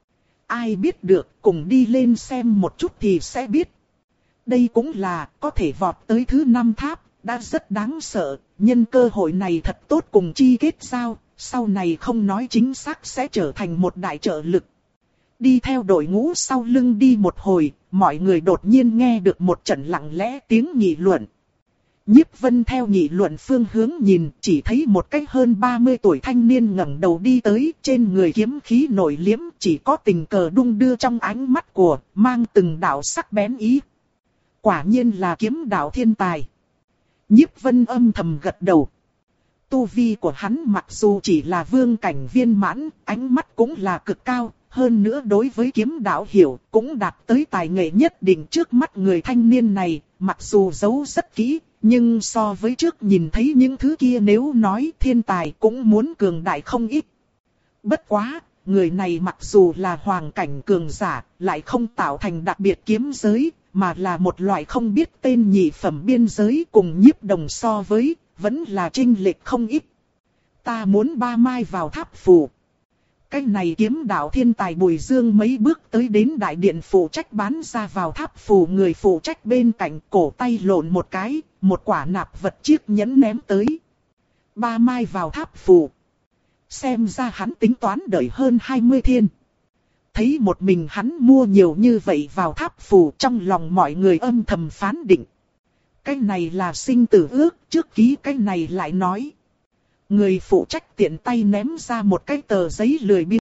S1: Ai biết được, cùng đi lên xem một chút thì sẽ biết. Đây cũng là, có thể vọt tới thứ năm tháp, đã rất đáng sợ, nhân cơ hội này thật tốt cùng chi kết giao, sau này không nói chính xác sẽ trở thành một đại trợ lực. Đi theo đội ngũ sau lưng đi một hồi, mọi người đột nhiên nghe được một trận lặng lẽ tiếng nghị luận. Nhiếp Vân theo nghị luận phương hướng nhìn, chỉ thấy một cái hơn ba mươi tuổi thanh niên ngẩng đầu đi tới, trên người kiếm khí nổi liếm, chỉ có tình cờ đung đưa trong ánh mắt của, mang từng đạo sắc bén ý. Quả nhiên là kiếm đạo thiên tài. Nhiếp Vân âm thầm gật đầu. Tu vi của hắn mặc dù chỉ là vương cảnh viên mãn, ánh mắt cũng là cực cao, hơn nữa đối với kiếm đạo hiểu cũng đạt tới tài nghệ nhất định. Trước mắt người thanh niên này, mặc dù giấu rất kỹ, nhưng so với trước nhìn thấy những thứ kia nếu nói thiên tài cũng muốn cường đại không ít. Bất quá, người này mặc dù là hoàng cảnh cường giả, lại không tạo thành đặc biệt kiếm giới, mà là một loại không biết tên nhị phẩm biên giới, cùng Nhiếp Đồng so với, vẫn là chênh lệch không ít. Ta muốn ba mai vào tháp phù. Cái này kiếm đạo thiên tài Bùi Dương mấy bước tới đến đại điện phụ trách bán ra vào tháp phù, người phụ trách bên cạnh cổ tay lộn một cái, một quả nạp vật chiếc nhẫn ném tới. Ba mai vào tháp phù. Xem ra hắn tính toán đợi hơn hai mươi thiên. Thấy một mình hắn mua nhiều như vậy vào tháp phù, trong lòng mọi người âm thầm phán định. Cái này là sinh tử ước, trước ký cái này lại nói. Người phụ trách tiện tay ném ra một cái tờ giấy lười biếng.